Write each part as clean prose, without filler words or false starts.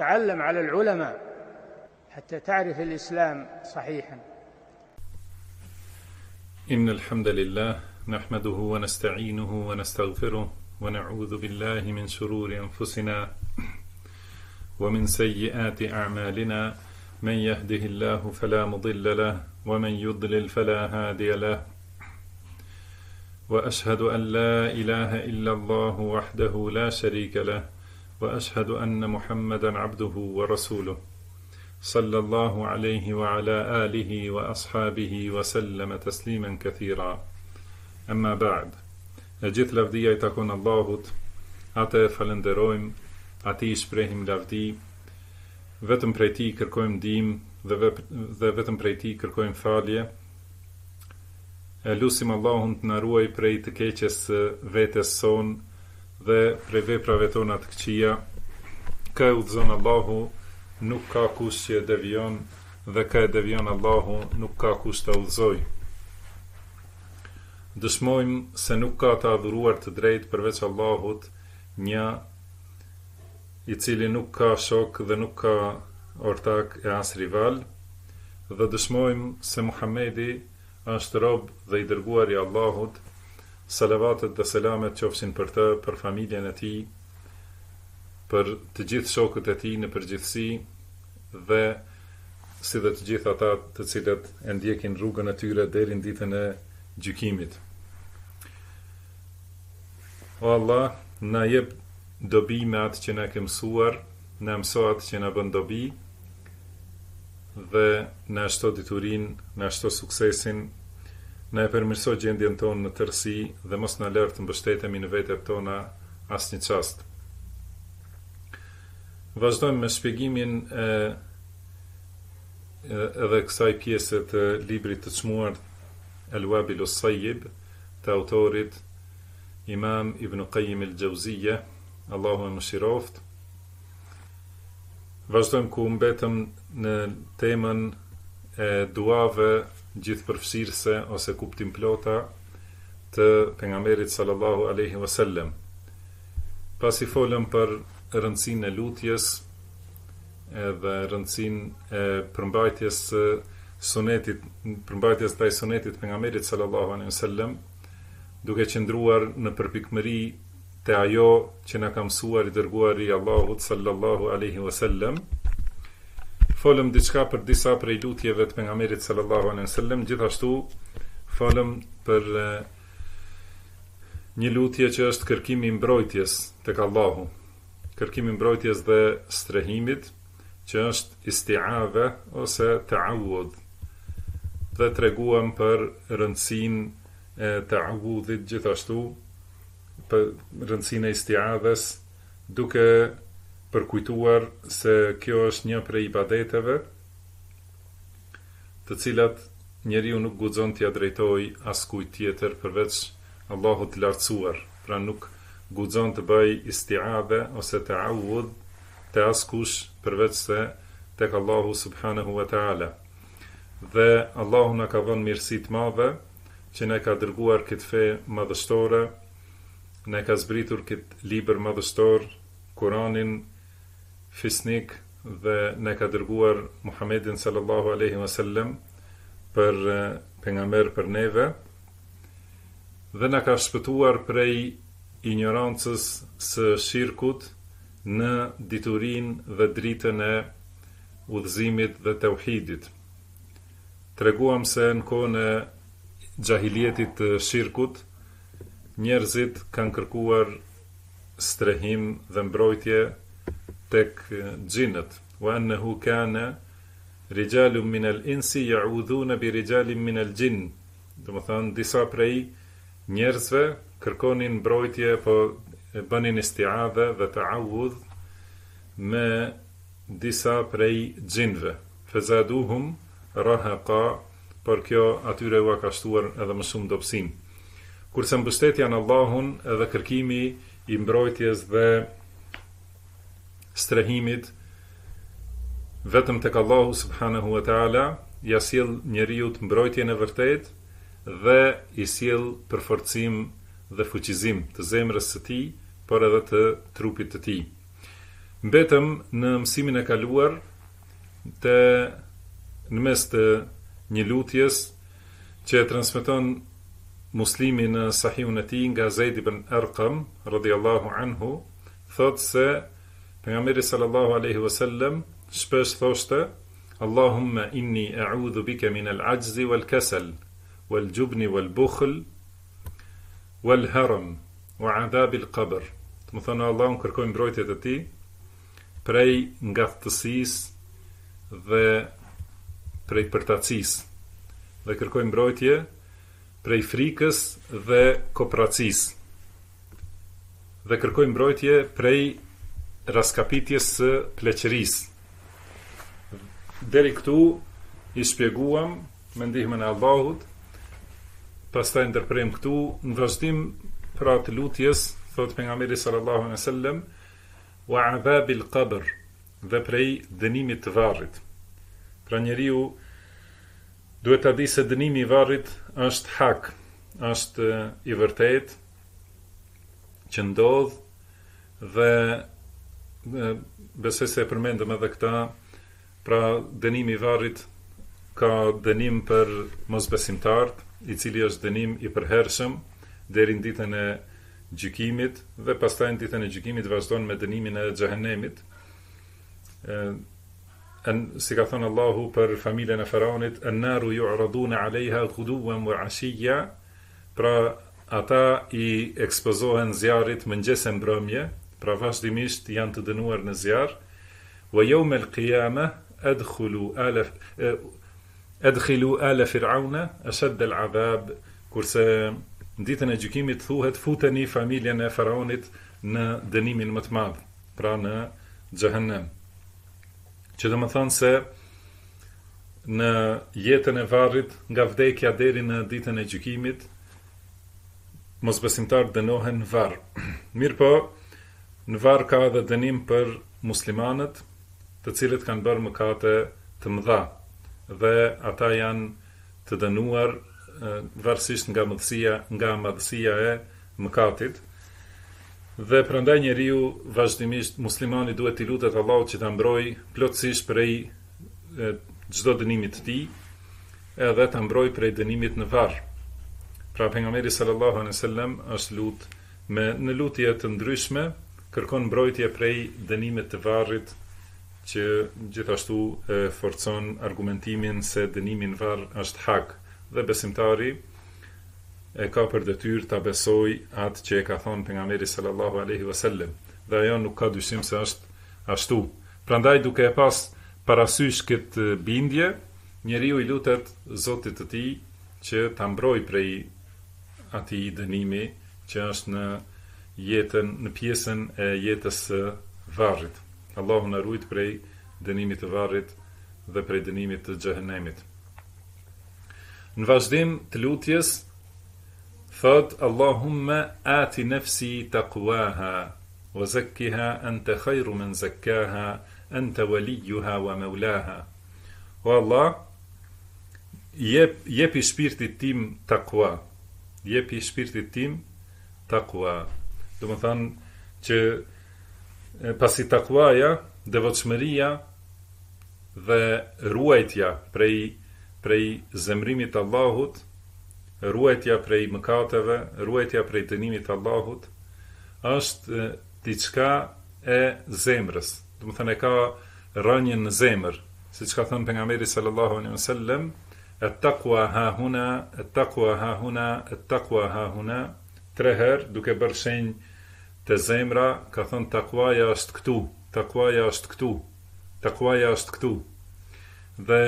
تعلم على العلماء حتى تعرف الإسلام صحيحا. إن الحمد لله نحمده ونستعينه ونستغفره ونعوذ بالله من شرور أنفسنا ومن سيئات أعمالنا، من يهده الله فلا مضل له ومن يضلل فلا هادي له، وأشهد أن لا إله إلا الله وحده لا شريك له، وأشهد أن محمدا عبده ورسوله صلى الله عليه وعلى آله وأصحابه وسلم تسليما كثيرا. أما بعد. Gjithë lavdia I takon Allahut, atë falenderojmë, atij shprehim lavdi, vetëm prej Tij kërkojmë ndihmë dhe vetëm prej Tij kërkojmë falje. E lutim Allahun të na ruaj prej të keqes së vetes son dhe prej veprave tona të këqija. Kë udhëzon Allahu, nuk ka kush që devion, dhe kë devion Allahu, nuk ka kush të udhëzojë. Dëshmojmë se nuk ka të adhuruar të drejtë përveç Allahut, një, I cili nuk ka shok dhe nuk ka ortak e as rival, dhe dëshmojmë se Muhamedi është rob dhe I dërguar I Allahut, salavatet dhe selamet qofshin për të, për familjen e tij, për të gjithë shokët e tij në përgjithësi, dhe si dhe të gjithë ata të cilët e ndjekin rrugën e tyre deri në ditën e gjykimit. O Allah, na jep dobi me atë që na ke mësuar, na mëso atë që na bën dobi, dhe na shto diturinë, na shto suksesin, na e përmirëso gjendjen tonë në tërësi dhe mos na lër të mbështetemi në vetet tona asnjë çast. Vazhdojmë me shpjegimin edhe kësaj pjese të librit të çmuar Al-Wabil As-Sayyib të autorit Imam Ibn Qayyim al-Jauziyja, Allahu e mëshiroft. Vazhdojmë ku mbetëm në temën e duave gjithëpërfshirëse ose kuptimplota të pejgamberit sallallahu alaihi wasallam. Pasi folëm për rëndësinë e lutjes edhe rëndësinë e përmbajtjes sunetit, përmbajtjes ndaj sunetit pejgamberit sallallahu alaihi wasallam, duke qëndruar në përpikmëri te ajo që na ka mësuar I dërguari I Allahut sallallahu alaihi wasallam. Folëm diçka për disa prej lutjeve të pejgamberit sallallahu alaihi wasallam, gjithashtu folëm për një lutje që është kërkimi I mbrojtjes tek Allahu, kërkimi I mbrojtjes dhe strehimit, që është isti'adha ose ta'awudh. Dhe treguam për rëndësinë e ta'awudhit, gjithashtu për rëndësinë e isti'adhës, duke përkujtuar se kjo është një prej ibadeteve të cilat njeriu nuk guxon t'ia drejtojë askujt tjetër përveç Allahut të lartësuar. Pra nuk guxon të bëj isti'adhe ose ta'awudh te askush përveç se tek Allahu subhanahu wa ta'ala. Dhe Allahu na ka dhënë mirësi të mëdha që na ka dërguar këtë fe madhështore, na ka zbritur këtë libër madhështor, Kur'anin fisnik, dhe na ka dërguar Muhammedin sallallahu alaihi wasallam për pejgamber për neve, dhe na ka shpëtuar prej ignorancës së shirkut në diturinë dhe dritën e udhëzimit dhe tauhidit. Treguam se në kohën e xahilietit të shirkut, njerëzit kanë kërkuar strehim dhe mbrojtje tek xhinët. Wa annahu kana rijalun min al-insi ya'udhuna bi rijalin min al-jinn. Domethënë disa prej njerëzve kërkonin mbrojtje, po bënin isti'adhe dhe ta'awudh me disa prej xhinëve. Fazaduhum rahaqa, por kjo atyre u ka shtuar edhe më shumë dobësim. Kurse mbështetja në Allahun edhe kërkimi I mbrojtjes dhe strehimit vetëm tek Allahu subhanahu wa ta'ala, ja sjell njeriu mbrojtjen e vërtet dhe I sjell përforcim dhe fuqizim të zemrës së tij, por edhe të trupit të tij. Mbetëm në mësimin e kaluar në mes të një lutjes që e transmeton Muslimi në Sahihun e tij nga Zeid ibn Arqam radhiyallahu anhu, thotë se pejgamberi sallallahu alaihi wasallam shpesh thoshte: Allahumma inni a'udhu bika min al-'ajzi wal-kasal wal-jubni wal-bukhl wal-haram wa 'adhab al-qabr. Do të thonë Allahun kërkoj mbrojtje të tij prej ngathtësisë dhe prej përtacisë, dhe kërkoj mbrojtje prej frikës dhe kopracisë, dhe kërkoj mbrojtje prej raskapitjes së pleqërisë. Deri këtu i shpjeguam me ndihmën e Allahut, pastaj ndërprem këtu në vazhdim pra të lutjes, thot pejgamberi sallallahu alaihi wasallam, wa adhabil qabr, dhe prej dënimit të varrit. Pra njeriu duhet ta di se dënimi i varrit është hak, është i vërtet që ndodh, dhe besoj se e përmendëm edhe këta. Pra dënimi i varrit ka dënim për mosbesimtarët, i cili është dënim i përhershëm deri në ditën e gjykimit, dhe pastaj në ditën e gjykimit vazhdon me dënimin e xhehenemit. Si ka thënë Allahu për familjen e Faraonit, an-naru yu'raduna 'alayha ghuduwan wa 'ashiyya, pra ata i ekspozohen zjarrit mëngjes e mbrëmje, pra vazhdimisht janë të dënuar në zjarr. Wa yawm al-qiyamah adkhilu ala fir'auna ashad al-'adhab, kurse në ditën e gjykimit thuhet futeni familjen e Faraonit në dënimin më të madh, pra në xhehenem. Që do të thonë se në jetën e varrit, nga vdekja deri në ditën e gjykimit, mosbesimtarët dënohen në varr. Mirë po, në varr ka edhe dënim për muslimanët, të cilët kanë bërë mëkate të mëdha, dhe ata janë të dënuar varësisht nga madhësia e mëkatit. Dhe prandaj njeriu vazhdimisht, muslimani duhet i lutet Allahut që ta mbrojë plotësisht prej çdo dënimi të tij, edhe ta mbrojë prej dënimit në varr. Pra pejgamberi sallallahu alaihi wasallam është në lutje të ndryshme kërkon mbrojtje prej dënimit të varrit, që gjithashtu e forcon argumentimin se dënimi në varr është hak, dhe besimtari e ka për detyrë ta besoj atë që e ka thonë pejgamberi sallallahu alaihi wasallam, dhe ajo nuk ka dyshim se është ashtu. Prandaj duke e pas parasysh këtë bindje, njeriu i lutet Zotit të tij që ta mbrojë prej atij dënimi që është në pjesën e jetës së varrit. Allahu na ruaj prej dënimit të varrit dhe prej dënimit të xhehenemit. Në vazhdim të lutjes thot: Allahumma ati nafsi taqwaha wa zakkiha anta khayru man zakkaha anta waliyuha wa maulaha. O Allah, jepi shpirtit tim taqwa. Jepi shpirtit tim taqwa. Do të thonë që pasi takwaja, devotshmëria dhe ruajtja prej zemrimit të Allahut, ruajtja prej mëkateve, ruajtja prej dënimit të Allahut, është diçka e zemrës. Do të thënë ka rënien në zemër, siç ka thënë pejgamberi sallallahu alaihi wasallam, at-taqwa ha huna, at-taqwa ha huna, at-taqwa ha huna, 3 herë duke bërë shenjë të zemra, ka thënë takwaja është këtu, takwaja është këtu, takwaja është këtu. Dhe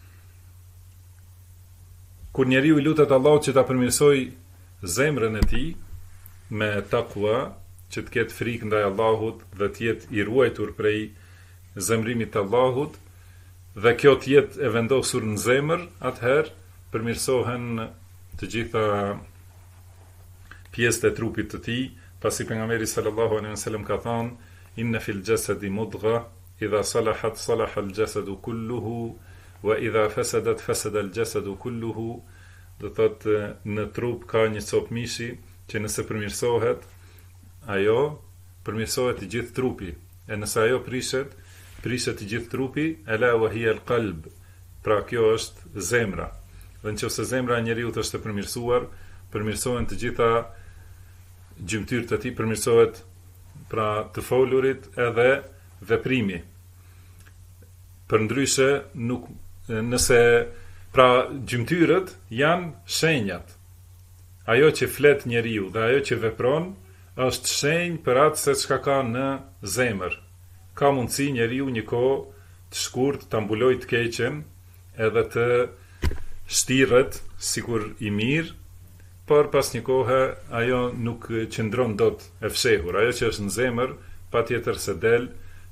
kur njeriu i lutet Allahut që ta përmirësoj zemrën e tij me takwa, që të ketë frikë ndaj Allahut dhe të jetë i ruajtur prej zemrimit të Allahut, dhe kjo të jetë e vendosur në zemër, atëherë përmirësohen të gjitha pjesët e trupit të tij. Pasi pejgamberi sallallahu alaihi wasallam ka thënë: inna fil jasadi mudgha, idha salahat salaha al jasadu kulluhu, wa idha fasadat fasada al jasadu kulluhu. Do thotë në trup ka një copë mishi që nëse përmirësohet, ajo përmirësohet i gjithë trupi, e nëse ajo prishet I gjithë trupi, ala wa hiya al-qalb. Pra kjo është zemra. Dhe nëse zemra e njeriu është e përmirësuar, përmirësohen të gjitha gjymtyrët e tij, përmirësohet pra të folurit edhe veprimi. Përndryshe nuk nëse pra gjymtyrët janë shenjat. Ajo që flet njeriu dhe ajo që vepron është shenjë për atë se çka ka në zemër. Ka mundësi njeriu një kohë të shkurt ta mbulojë të keqen edhe të shtirret sikur I mirë, por pas një kohe ajo nuk qëndron dot e fshehur. Ajo që është në zemër patjetër se del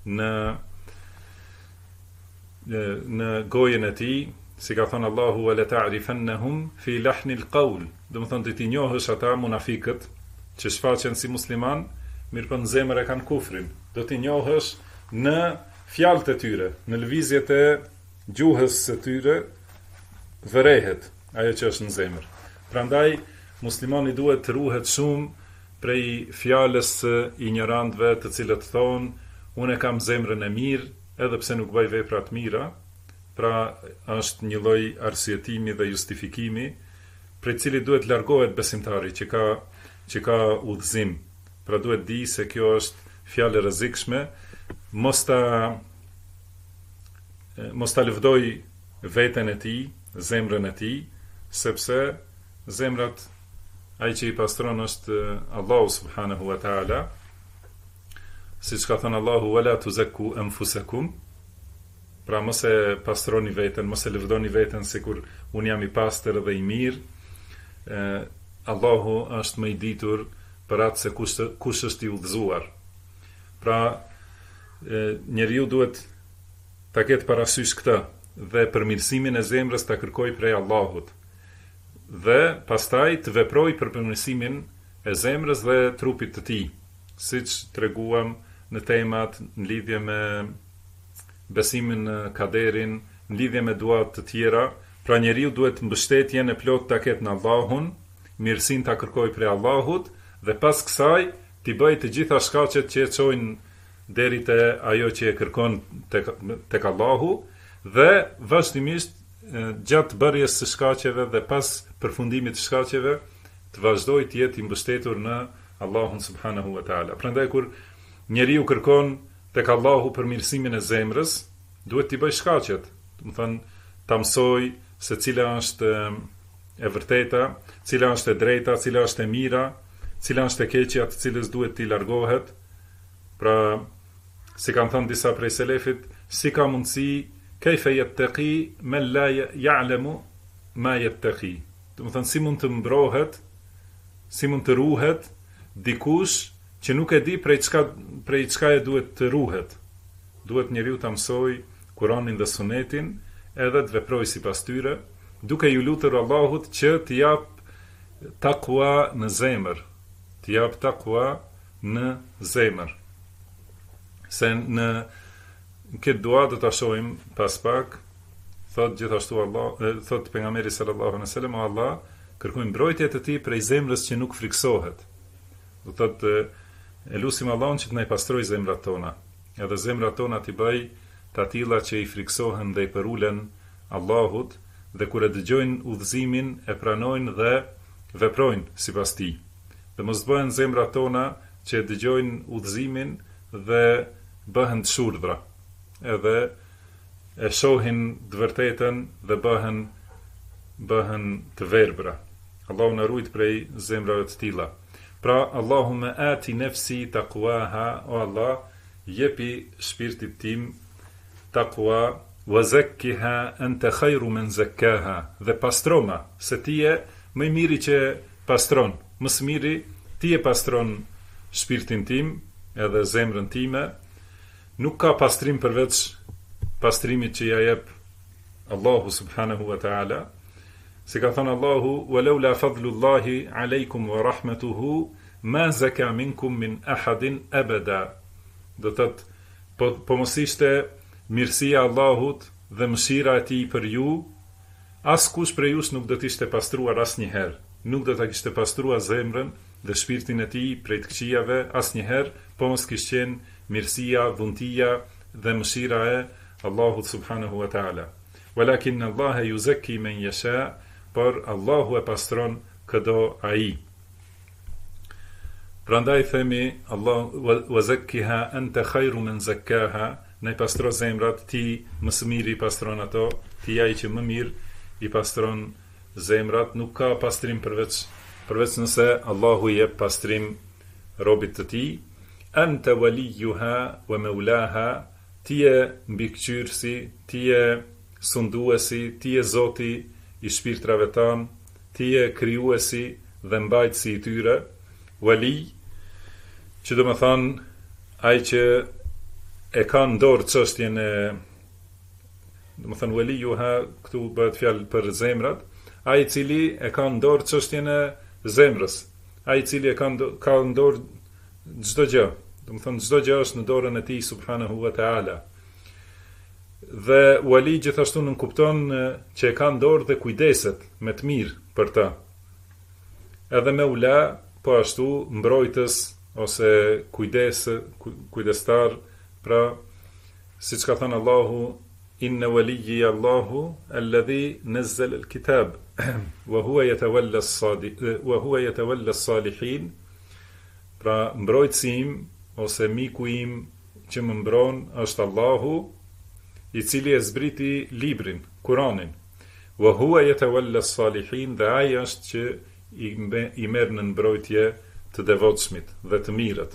në gojen e tij, si ka thënë Allahu wa la ta'rifannahum fi lahnil qawl. Do të thonë të ti njohësh ata munafikët që shfaqen si musliman, mirë po në zemër e kanë kufrin. Do t'i njohësh në fjalët e tyre, në lëvizjet e gjuhës së tyre vërehet ajo që është në zemër. Prandaj muslimani duhet të ruhet shumë prej fjalës së ignorantëve, të cilët thonë unë e kam zemrën e mirë, edhe pse nuk bëj vepra të mira. Pra është një lloj arsyetimi dhe justifikimi prej cilit duhet largohet besimtari që ka udhëzim. Pra duhet di se kjo është fjalë e rrezikshme, mos ta lëvdoj veten e tij, zemrën e tij, sepse zemrat ai që I pastron është Allahu subhanahu wa taala. Siç ka thënë Allahu wala tuzakku anfusakum. Pra mos e pastroni veten, mos e lëvdoni veten sikur un jam I pastër dhe I mirë. Allahu është më I ditur për atë se kush është I udhëzuar. Pra njeriu duhet ta ketë parasysh këtë dhe përmirësimin e zemrës ta kërkojë prej Allahut. Dhe pastaj të veprojë për përmirësimin e zemrës dhe trupit të tij, siç treguam në temat në lidhje me besimin në kaderin, në lidhje me duat të tjera. Pra njeriu duhet mbështetjen e plot ta ketë në Allahun, mirësinë ta kërkojë prej Allahut dhe pas kësaj t'i bëjë të gjitha shkaqet që e çojnë deri te ajo që e kërkon tek Allahu dhe vazhdimisht gjatë bërjes së shkaqeve dhe pas përfundimit të shkaqeve të vazhdojë të jetë I mbështetur në Allahun subhanahu wa taala. Prandaj kur njeriu kërkon tek Allahu përmirësimin e zemrës, duhet t'i bëj shkaqet. Do të thonë ta mësoj se cila është e vërteta, cila është e drejta, cila është e mira, cila është e keqja, të cilës duhet t'i largohet. Pra, si kanë thënë disa prej selefit, si ka mundësi kejfe yattaqi man la ya'lamu ma yattaqi. Do të thonë si mund të mbrohet, si mund të ruhet dikush që nuk e di prej çka e duhet të ruhet. Duhet njeriu ta mësoj Kur'anin dhe Sunetin, edhe të veprojë sipas tyre, duke ju lutur Allahut që t'i jap takwa në zemër, t'i jap takwa në zemër. Se në këtë dua do ta shohim pas pak, thot gjithashtu thot pejgamberi sallallahu alaihi wasallam, o Allah, kërkoj mbrojtje të Tij prej zemrës që nuk friksohet. Do thot elusim Allahun që të na I pastrojë zemrat tona, edhe zemrat tona t'i bëj të atilla që I friksohen dhe I përulen Allahut, dhe kur e dëgjojnë udhëzimin e pranojnë dhe veprojnë sipas Tij. Dhe mos bëhen zemrat tona që e dëgjojnë udhëzimin dhe bëhen të shurdhra, edhe e shohin të vërtetën dhe bëhen të verbra. Allahu na ruaj prej zemrave të tilla. Pra, Allahumma ati nafsi taqwaha, o Allah, jepi shpirtit tim taqwa, wa zakkiha anta khayru man zakkaha, dhe pastroma, se ti je më I miri që pastron, më së miri ti e pastron shpirtin tim edhe zemrën time. Nuk ka pastrim përveç pastrimit që ja jep Allahu subhanahu wa ta'ala. Si ka thënë Allahu, walaula fadlullahi alaykum wa rahmatuhu ma zaka minkum min ahadin abada. Do thot po mos ishte mirësia e Allahut dhe mëshira e Tij për ju, askush prej jush nuk do të ishte pastruar asnjëherë. Nuk do ta kishte pastruar zemrën dhe shpirtin e Tij prej të këqijave asnjëherë, po mos kishte qenë mirësia, dhuntia dhe mëshira e Allahut subhanahu wa ta'ala. Walakin Allah yuzakki man yasha, por Allahu e pastron këdo ai. Prandaj themi Allah wa zakkiha anta khairu man zakkaha, ne pastro zemrat, ti më së miri i pastron ato, ti ai që më mirë i pastron zemrat, nuk ka pastrim përveç nëse Allahu i jep pastrim robit të tij. Anta waliyuha wa maulaha, ti je mbikëqyrësi, ti je sunduesi, ti je Zoti i shpirtrave tan, ti je krijuesi dhe mbajtësi i tyre. Wali, që do më thonë ai që e ka në dorë çështjen e, do më thonë waliyuha, këtu bëhet fjalë për zemrat, ai i cili e ka në dorë çështjen e zemrës, ai i cili e ka në dorë çdo gjë, do më thonë çdo gjë është në dorën e tij subhanahu wa ta'ala. Dhe wali gjithashtu nënkupton që e ka në dorë dhe kujdeset me të mirë për ta. Edhe me ula, po ashtu mbrojtës ose kujdestar, pra siç ka thënë Allahu, inna waliyyi Allahu alladhi nazzala al-kitab wa huwa yatawalla as-salihin, pra mbrojtësim ose miku im që më mbron është Allahu, i cili e zbriti librin, Kur'anin. Wa huwa yatawalla as-salihin, dhe ai është që i merr në mbrojtje të devotshmit dhe të mirët.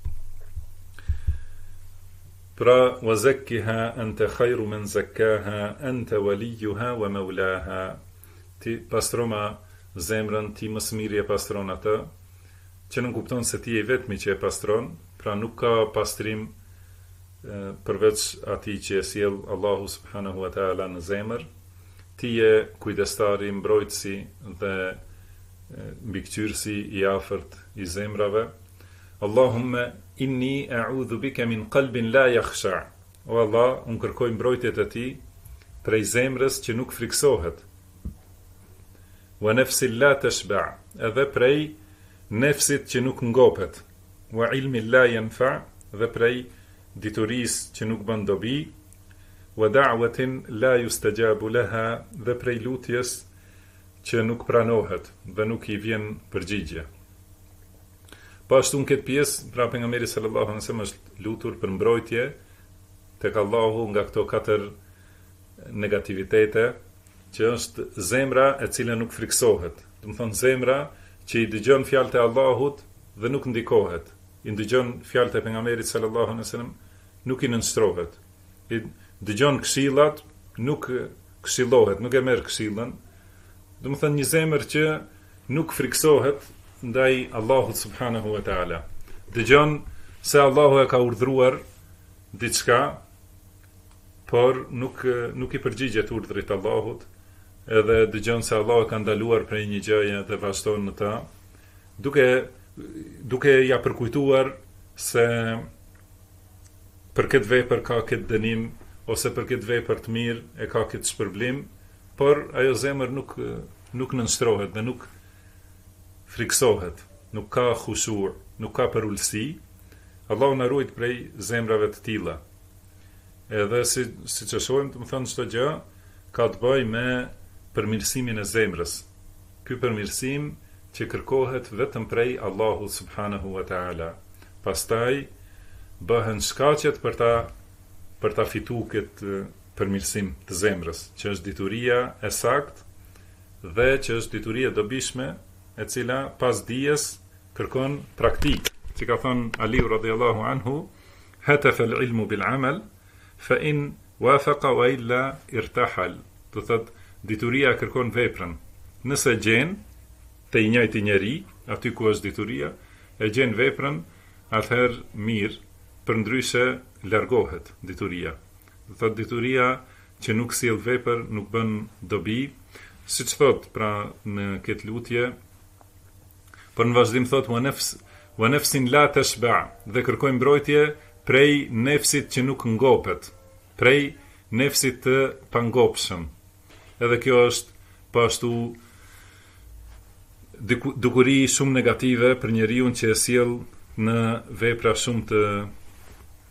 Pra, wa zakkiha anta khairu man zakkaha anta waliyuha wa maulaha, ti pastroma zemrën, ti më së miri e pastron atë, që nuk kupton se ti je vetmi që e pastron, pra nuk ka pastrim përveç atij që e sjell Allahu subhanahu wa ta'ala në zemër. Ti je kujdestari, mbrojtësi dhe mbikëqyrësi i afërt i zemrave. Allahumma inni a'udhu bika min qalbin la yakhsha. O Allah, unë kërkoj mbrojtjet e ti prej zemrës që nuk friksohet. Wa nafsin la tashba, edhe prej nefsit që nuk ngopet. Wa ilmin la yanfa, dhe prej diturisë që nuk bën dobi. Wa da'watin la yustajabu laha, dhe prej lutjes që nuk pranohet dhe nuk i vjen përgjigje. Po ashtu në këtë pjesë, pra pejgamberi sallallahu alaihi wasallam është lutur për mbrojtje tek Allahu nga këto 4 negativitete, që është zemra e cila nuk friksohet. Do të thonë zemra që i dëgjon fjalët e Allahut dhe nuk ndikohet. I dëgjon fjalët e pejgamberit sallallahu alaihi wasallam, nuk i nënshtrohet. I dëgjon këshillat, nuk këshillohet, nuk e merr këshillën. Do të thonë një zemër që nuk friksohet ndaj Allahut subhanahu wa ta'ala. Dëgjon se Allahu e ka urdhëruar diçka, por nuk i përgjigjet urdhrit Allahut, edhe dëgjon se Allahu ka ndaluar prej një gjëje dhe vazhdon në ta, duke ja përkujtuar se për këtë vepër ka këtë dënim, ose për këtë vepër të mirë e ka këtë shpërblim, por ajo zemër nuk nënshtrohet dhe nuk friksohet, nuk ka khushur, nuk ka përullësi. Allahu na ruaj prej zemrave të tilla. Edhe si që shohim, të më thënë çdo gjë ka të bëjë me përmirësimin e zemrës. Ky përmirësim që kërkohet vetëm prej Allahu subhanahu wa ta'ala. Pastaj bëhen shkaqet për ta fituar këtë përmirësim të zemrës, që është dituria e saktë dhe që është dituria e dobishme, e cila pas dijes kërkon praktik. Që ka thënë Aliu radhiyallahu anhu, hatafa al-ilmu bil amal, fa in wafaqa wa illa irtahal. Do thotë dituria kërkon veprën. Nëse gjen te i njëjti njeri, aty ku është dituria, e gjen veprën, atëherë mirë, përndryshe largohet dituria. Do thotë dituria që nuk sjell vepër, nuk bën dobi, siç thot pra në këtë lutje, por në vazhdim thot wa nafsin la tashba, dhe kërkojmë mbrojtje prej nefsit që nuk ngopet, prej nefsit të pangopshëm. Edhe kjo është po ashtu dukuri shumë negative për njeriu që e sjell në vepra shumë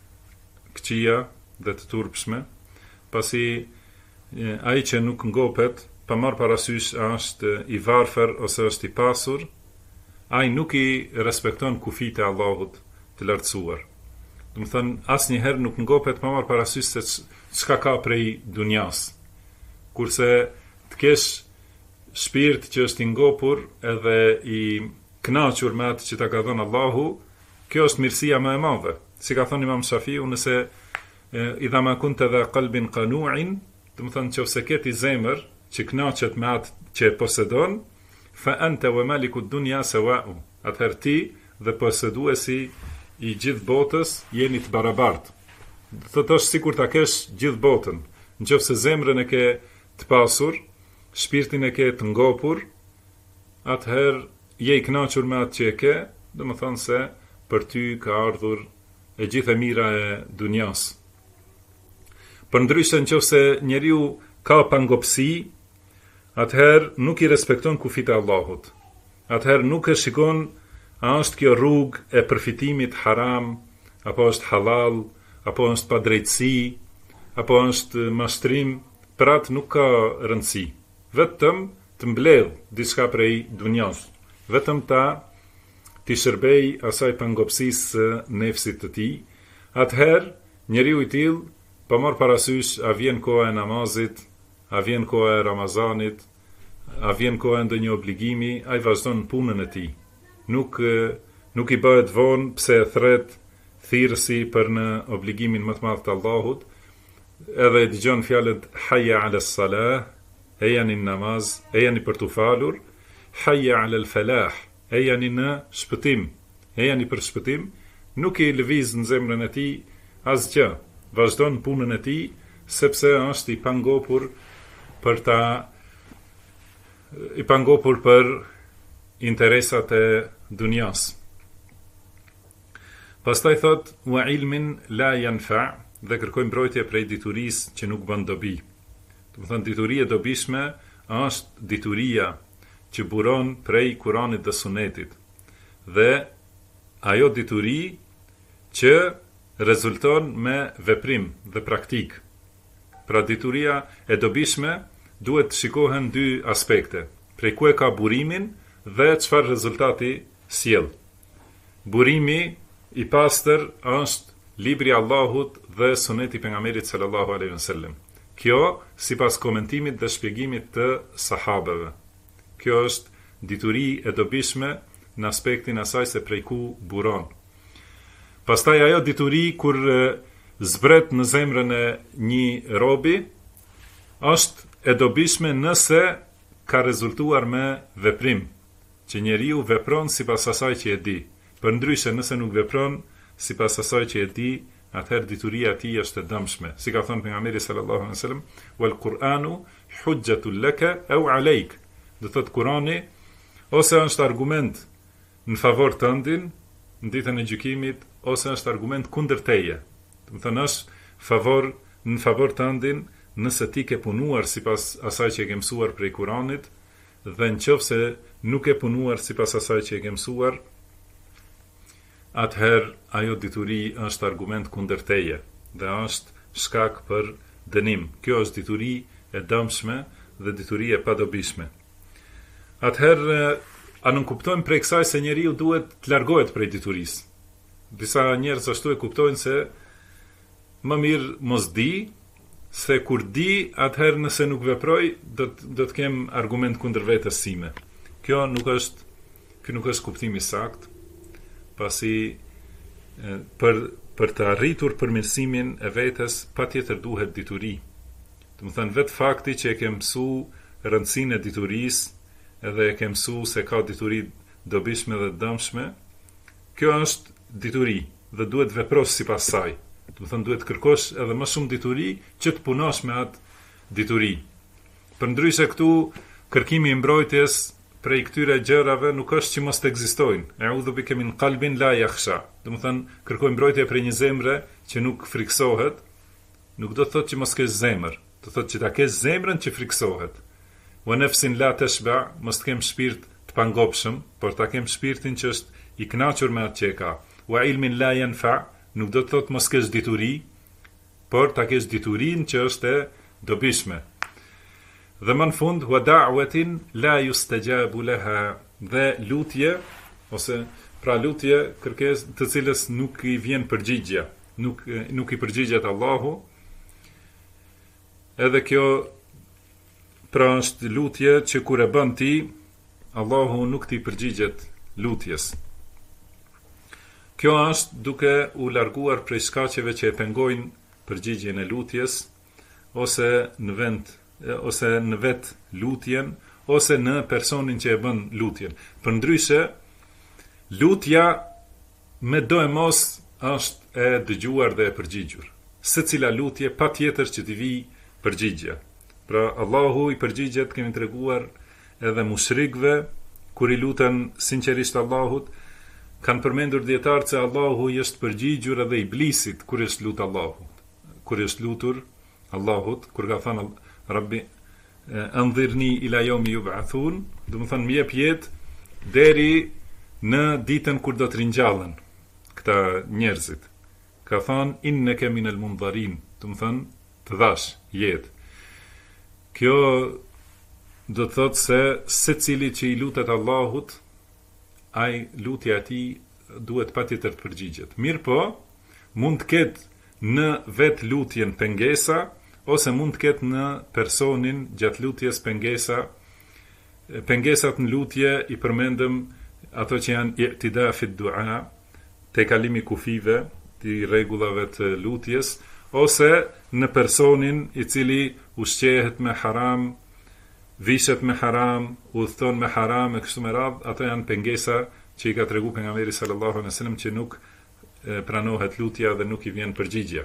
këqija dhe të turpshme, pasi ai që nuk ngopet, pa marr parasysh është i varfër ose është i pasur, ai nuk i respekton kufijtë e Allahut të lartësuar. Do të thënë, asnjëherë nuk ngopet pa marr parasysh se çka ka prej dunjas. Kurse të kesh shpirt që është i ngopur edhe i kënaqur me atë që ta ka dhënë Allahu, kjo është mirësia më e madhe. Si ka thënë Imam Shafiu, nëse idha ma kunta dha qalbin qanu'in, do të thënë nëse ke ti zemër që kënaqet me atë që posedon, fa anta wa maliku dunya sawa'u. Atëherë ti dhe poseduesi i gjithë botës jeni të barabartë. Thotë është sikur ta kesh gjithë botën. Nëse zemrën e ke të pasur, shpirtin e ke të ngopur, atëherë je i kënaqur me atë që e ke, do të thonë se për ty ka ardhur e gjithë e mira e dunjas. Përndryshe nëse njeriu ka pangopsi, atëherë nuk i respekton kufijtë e Allahut. Atëherë nuk e shikon a është kjo rrugë e përfitimit haram, apo është halal, apo është pa drejtësi, apo është mashtrim, për atë nuk ka rëndësi. Vetëm të mbledh diçka prej dunjas. Vetëm ti shërbej asaj pangopsisë së nefsit të tij. Atëherë njeriu i tillë pa marr parasysh a vjen koha e namazit, a vjen koha e Ramazanit, a vjen koha e ndonjë obligimi, ai vazhdon punën e tij. Nuk i bëhet vonë pse e thret thirrsi për në obligimin më të madh të Allahut, edhe dëgjon fjalët hayya 'ala s-salah, ejani në namaz, ejani për të falur, hayya 'ala l-falah, ejani në shpëtim, ejani për shpëtim, nuk i lëviz në zemrën e tij asgjë, vazhdon punën e tij sepse është i pangopur për interesat e dunjas. Pastaj thot wa ilmin la yanfa, dhe kërkoj mbrojtje prej diturisë që nuk bën dobi. Do të thënë dituria e dobishme është dituria që buron prej Kuranit dhe Sunetit. Dhe ajo dituri që rezulton me veprim dhe praktik. Pra dituria e dobishme duhet të shikohen dy aspekte. Prej ku e ka burimin dhe çfarë rezultati sjell. Burimi i pastër është libri i Allahut dhe suneti i pejgamberit sallallahu alaihi wasallam. Kjo sipas komentimit dhe shpjegimit të sahabeve. Kjo është dituri e dobishme në aspektin asaj se prej ku buron. Pastaj ajo dituri kur zbret në zemrën e një robi është e dobishme nëse ka rezultuar me veprim, që njeriu vepron sipas asaj që e di. Përndryshe nëse nuk vepron sipas asaj që e di, atëherë dituria e tij është e dëmshme. Si ka thënë pejgamberi sallallahu alaihi wasallam, "Wal Qur'anu hujjatun laka aw alayk." Do thotë Kurani ose është argument në favor tëndin në ditën e gjykimit, ose është argument kundër teje. Do të thënë është në favor tëndin nëse ti ke punuar sipas asaj që e ke mësuar prej Kuranit, dhe nëse nuk e punuar sipas asaj që e ke mësuar, atëherë ajo dituri është argument kundër teje dhe është shkak për dënim. Kjo është dituri e dëmshme dhe dituri e padobishme. Atëherë a nuk kuptojmë prej kësaj se njeriu duhet të largohet prej diturisë. Disa njerëz ashtu e kuptojnë se më mirë mos di, se kur di, atëherë nëse nuk veproj, do të kem argument kundër vetes sime. Kjo nuk është kuptimi sakt, pasi për të arritur përmirësimin e vetes, patjetër duhet dituri. Do të thënë vetë fakti që e ke mësu rëndësinë e diturisë, edhe e ke mësu se ka dituri dobishme dhe dëmshme, kjo është dituri dhe duhet vepros sipas saj. Do të thënë duhet kërkosh edhe më shumë dituri që të punosh me atë dituri. Përndryshe këtu kërkimi i mbrojtjes prej këtyre gjërave nuk është që mos të ekzistojnë. E'udhu bika min qalbin la yakhsha. Do të thënë kërkoj mbrojtje prej një zemre që nuk friksohet, nuk do të thotë që mos kesh zemër, do të thotë që ta kesh zemrën që friksohet. Wa nafsin la tashba, mos të kem shpirt të pangopshëm, por ta kem shpirtin që është i kënaqur me atë që e ka. Wa ilmin la yanfa, nuk do të thotë mos kesh dituri, por ta kesh diturin që është e dobishme. Dhe më në fund, wa da'watin la yustajabu laha, dhe lutje, ose pra lutje kërkes të cilës nuk i vjen përgjigje, nuk i përgjigjet Allahu. Edhe kjo pra është lutje që kur e bën ti, Allahu nuk t'i përgjigjet lutjes. Kjo është duke u larguar prej shkaqeve që e pengojnë përgjigjen e lutjes, ose në vet lutjen, ose në personin që e bën lutjen. Përndryshe, lutja me do e mos është e dëgjuar dhe e përgjigjur. Secila lutje patjetër që t'i vi përgjigje. Pra Allahu i përgjigjet, kemi treguar edhe mushrikëve kur i luten sinqerisht Allahut, kanë përmendur dietarët se Allahu i është përgjigjur edhe iblisit kur është lutur Allahut. Kur është lutur Allahut, kur ka thënë Rabbi anzirni ila yawmi yub'athun, do të thonë më jep jetë deri në ditën kur do të ringjallen këta njerëzit. Ka thënë innaka minal mundharin, do të thonë të dhash jetë. Kjo do të thotë se secili që i lutet Allahut, ai lutja e tij duhet patjetër të përgjigjet. Mirë po, mund të ketë në vet lutjen pengesa, ose mund të ketë në personin gjatë lutjes pengesa. Pengesat në lutje i përmendëm ato që janë i'tida fi du'a, te kalimi kufive, të rregullave të lutjes, ose në personin i cili ushqehet me haram, vishet me haram, udhton me haram e kështu me radhë, ato janë pengesa që i ka tregu pejgamberi sallallahu alaihi wasallam që nuk pranohet lutja dhe nuk i vjen përgjigje.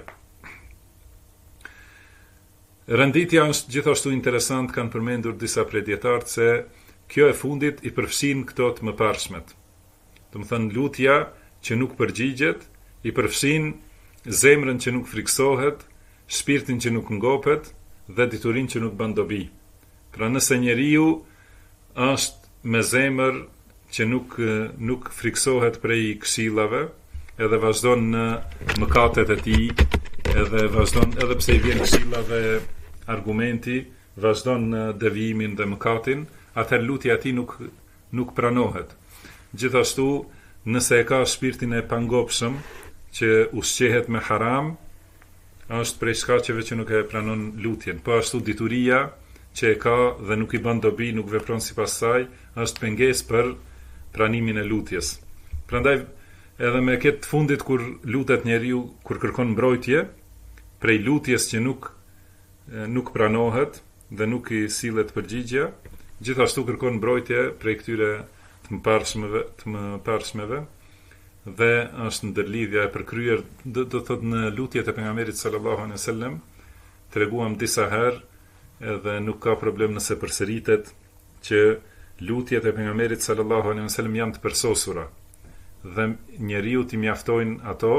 Renditja është gjithashtu interesant, kanë përmendur disa prej dietarëve se kjo e fundit i përfshin këto të mëparshmet. Do të thënë lutja që nuk përgjigjet i përfshin zemrën që nuk friksohet, shpirtin që nuk ngopet dhe diturinë që nuk bën dobi. Pra nëse njeriu është me zemër që nuk friksohet prej këshillave, edhe vazhdon në mëkatet e tij, edhe vazhdon edhe pse i vjen këshillave argumenti, vazhdon në devijimin dhe mëkatin, atëherë lutja e tij nuk pranohet. Gjithashtu, nëse e ka shpirtin e pangopshëm që ushqehet me haram, është prej shkaqeve që nuk e pranon lutjen. Po ashtu dituria që e ka dhe nuk i bën dobi, nuk vepron sipas saj, është pengesë për pranimin e lutjes. Prandaj edhe me këtë fundit kur lutet njeriu, kur kërkon mbrojtje prej lutjes që nuk pranohet dhe nuk i sillet përgjigje, gjithashtu kërkon mbrojtje prej këtyre të mëparshmeve dhe është ndërlidhja e përkryer, do të thotë në lutjet e pejgamberit sallallahu alaihi wasallam, treguam disa herë edhe nuk ka problem nëse përsëritet që lutjet e pejgamberit sallallahu alaihi wasallam janë të përsosura dhe njeriu t'i mjaftojnë ato,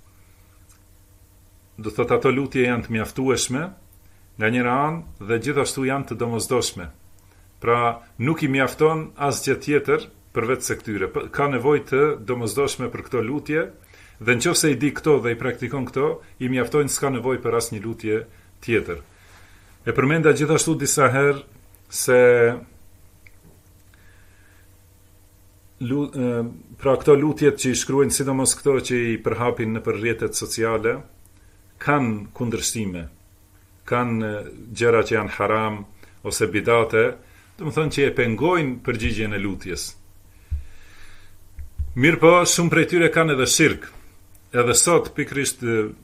do të thotë ato lutje janë të mjaftueshme nga njëra anë dhe gjithashtu janë të domosdoshme. Pra nuk i mjafton asgjë tjetër përveç se këtyre. Ka nevojë të domosdoshme për këto lutje dhe nëse i di këto dhe i praktikon këto, i mjaftojnë, s'ka nevojë për asnjë lutje tjetër. E përmenda gjithashtu disa herë se pra këto lutjet që i shkruajnë, sidomos këto që i përhapin në rrjetet sociale, kanë kundërshtime, kanë gjëra që janë haram ose bidate, do të thonë që e pengojnë përgjigjen e lutjes. Mirë po, shumë prej tyre kanë edhe shirk. Edhe sot pikrisht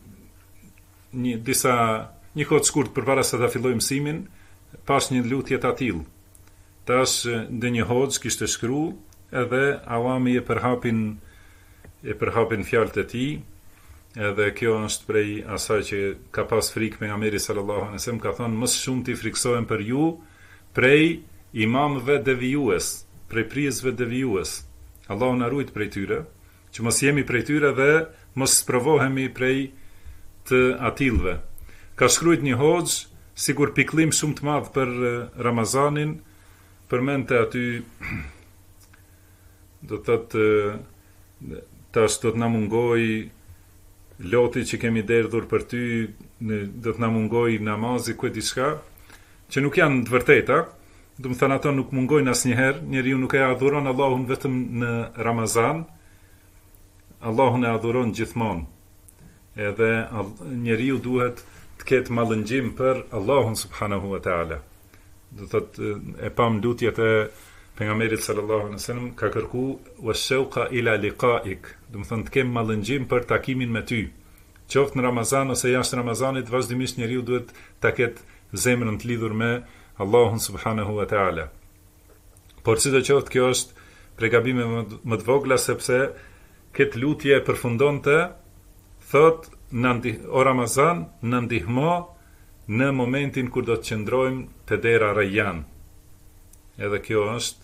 një kohë të shkurt përpara se ta filloj mësimin, pash një lutje të tillë. Tash ndonjë hoxh kishte shkruar, edhe awami e përhapin fjalët e tij, edhe kjo është prej asaj që ka pas frikë pejgamberi sallallahu alaihi wasallam, ka thënë më shumë ti friksohen për ju prej imamëve devijues, prej prizve devijues. Allahu na ruajt prej tyre, që mos jemi prej tyre dhe mos provohemi prej të atillëve. Ka shkruajt një hoxh, sigur pikëllim shumë të madh për Ramazanin, përmendte aty do të thotë tash do të na mungoj loti që kemi derdhur për ty, do të na mungoj namazi, ku e diçka, që nuk janë të vërteta, do të thënë ato nuk mungojnë asnjëherë, njeriu nuk e adhuron Allahun vetëm në Ramazan, Allahun e adhuron gjithmonë. Edhe njeriu duhet të ketë mallëngjim për Allahun subhanahu wa taala. Do thotë e pam lutjet e pejgamberit sallallahu alaihi wasallam ka kërku washauqa ila liqa'ik, do të thonë të kem mallëngjim për takimin me ty. Qoftë në Ramazan ose jashtë Ramazanit, vazhdimisht njeriu duhet ta ketë zemrën të lidhur me Allahun subhanahu wa taala. Por sidoqoftë kjo është prej gabimeve më të vogla, sepse këtë lutje përfundonte thot o Ramazan, në ndihmo në momentin kur do të qëndrojmë te dera Rayyan. Edhe kjo është,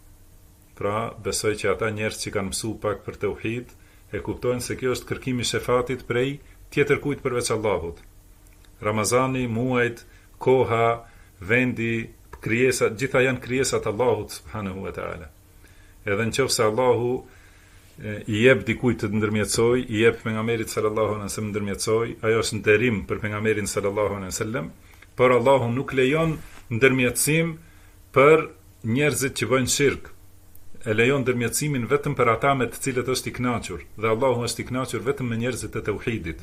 pra besoj që ata njerëz që kanë mësuar pak për tauhid e kuptojnë se kjo është kërkimi i shefatit prej tjetër kujt përveç Allahut. Ramazani, muajt, koha, vendi, krijesat, gjitha janë krijesat Allahut subhanahu wa taala. Edhe nëse Allahu i jep dikujt të ndërmjetësoj, i jep pejgamberit sallallahu alaihi wasallam ndërmjetësoj, ajo është nderim për pejgamberin sallallahu alaihi wasallam, por Allahu nuk lejon ndërmjetësim për njerëzit që bëjnë shirk. E lejon ndërmjetësimin vetëm për ata me të cilët është i kënaqur, dhe Allahu është i kënaqur vetëm me njerëzit e tauhidit.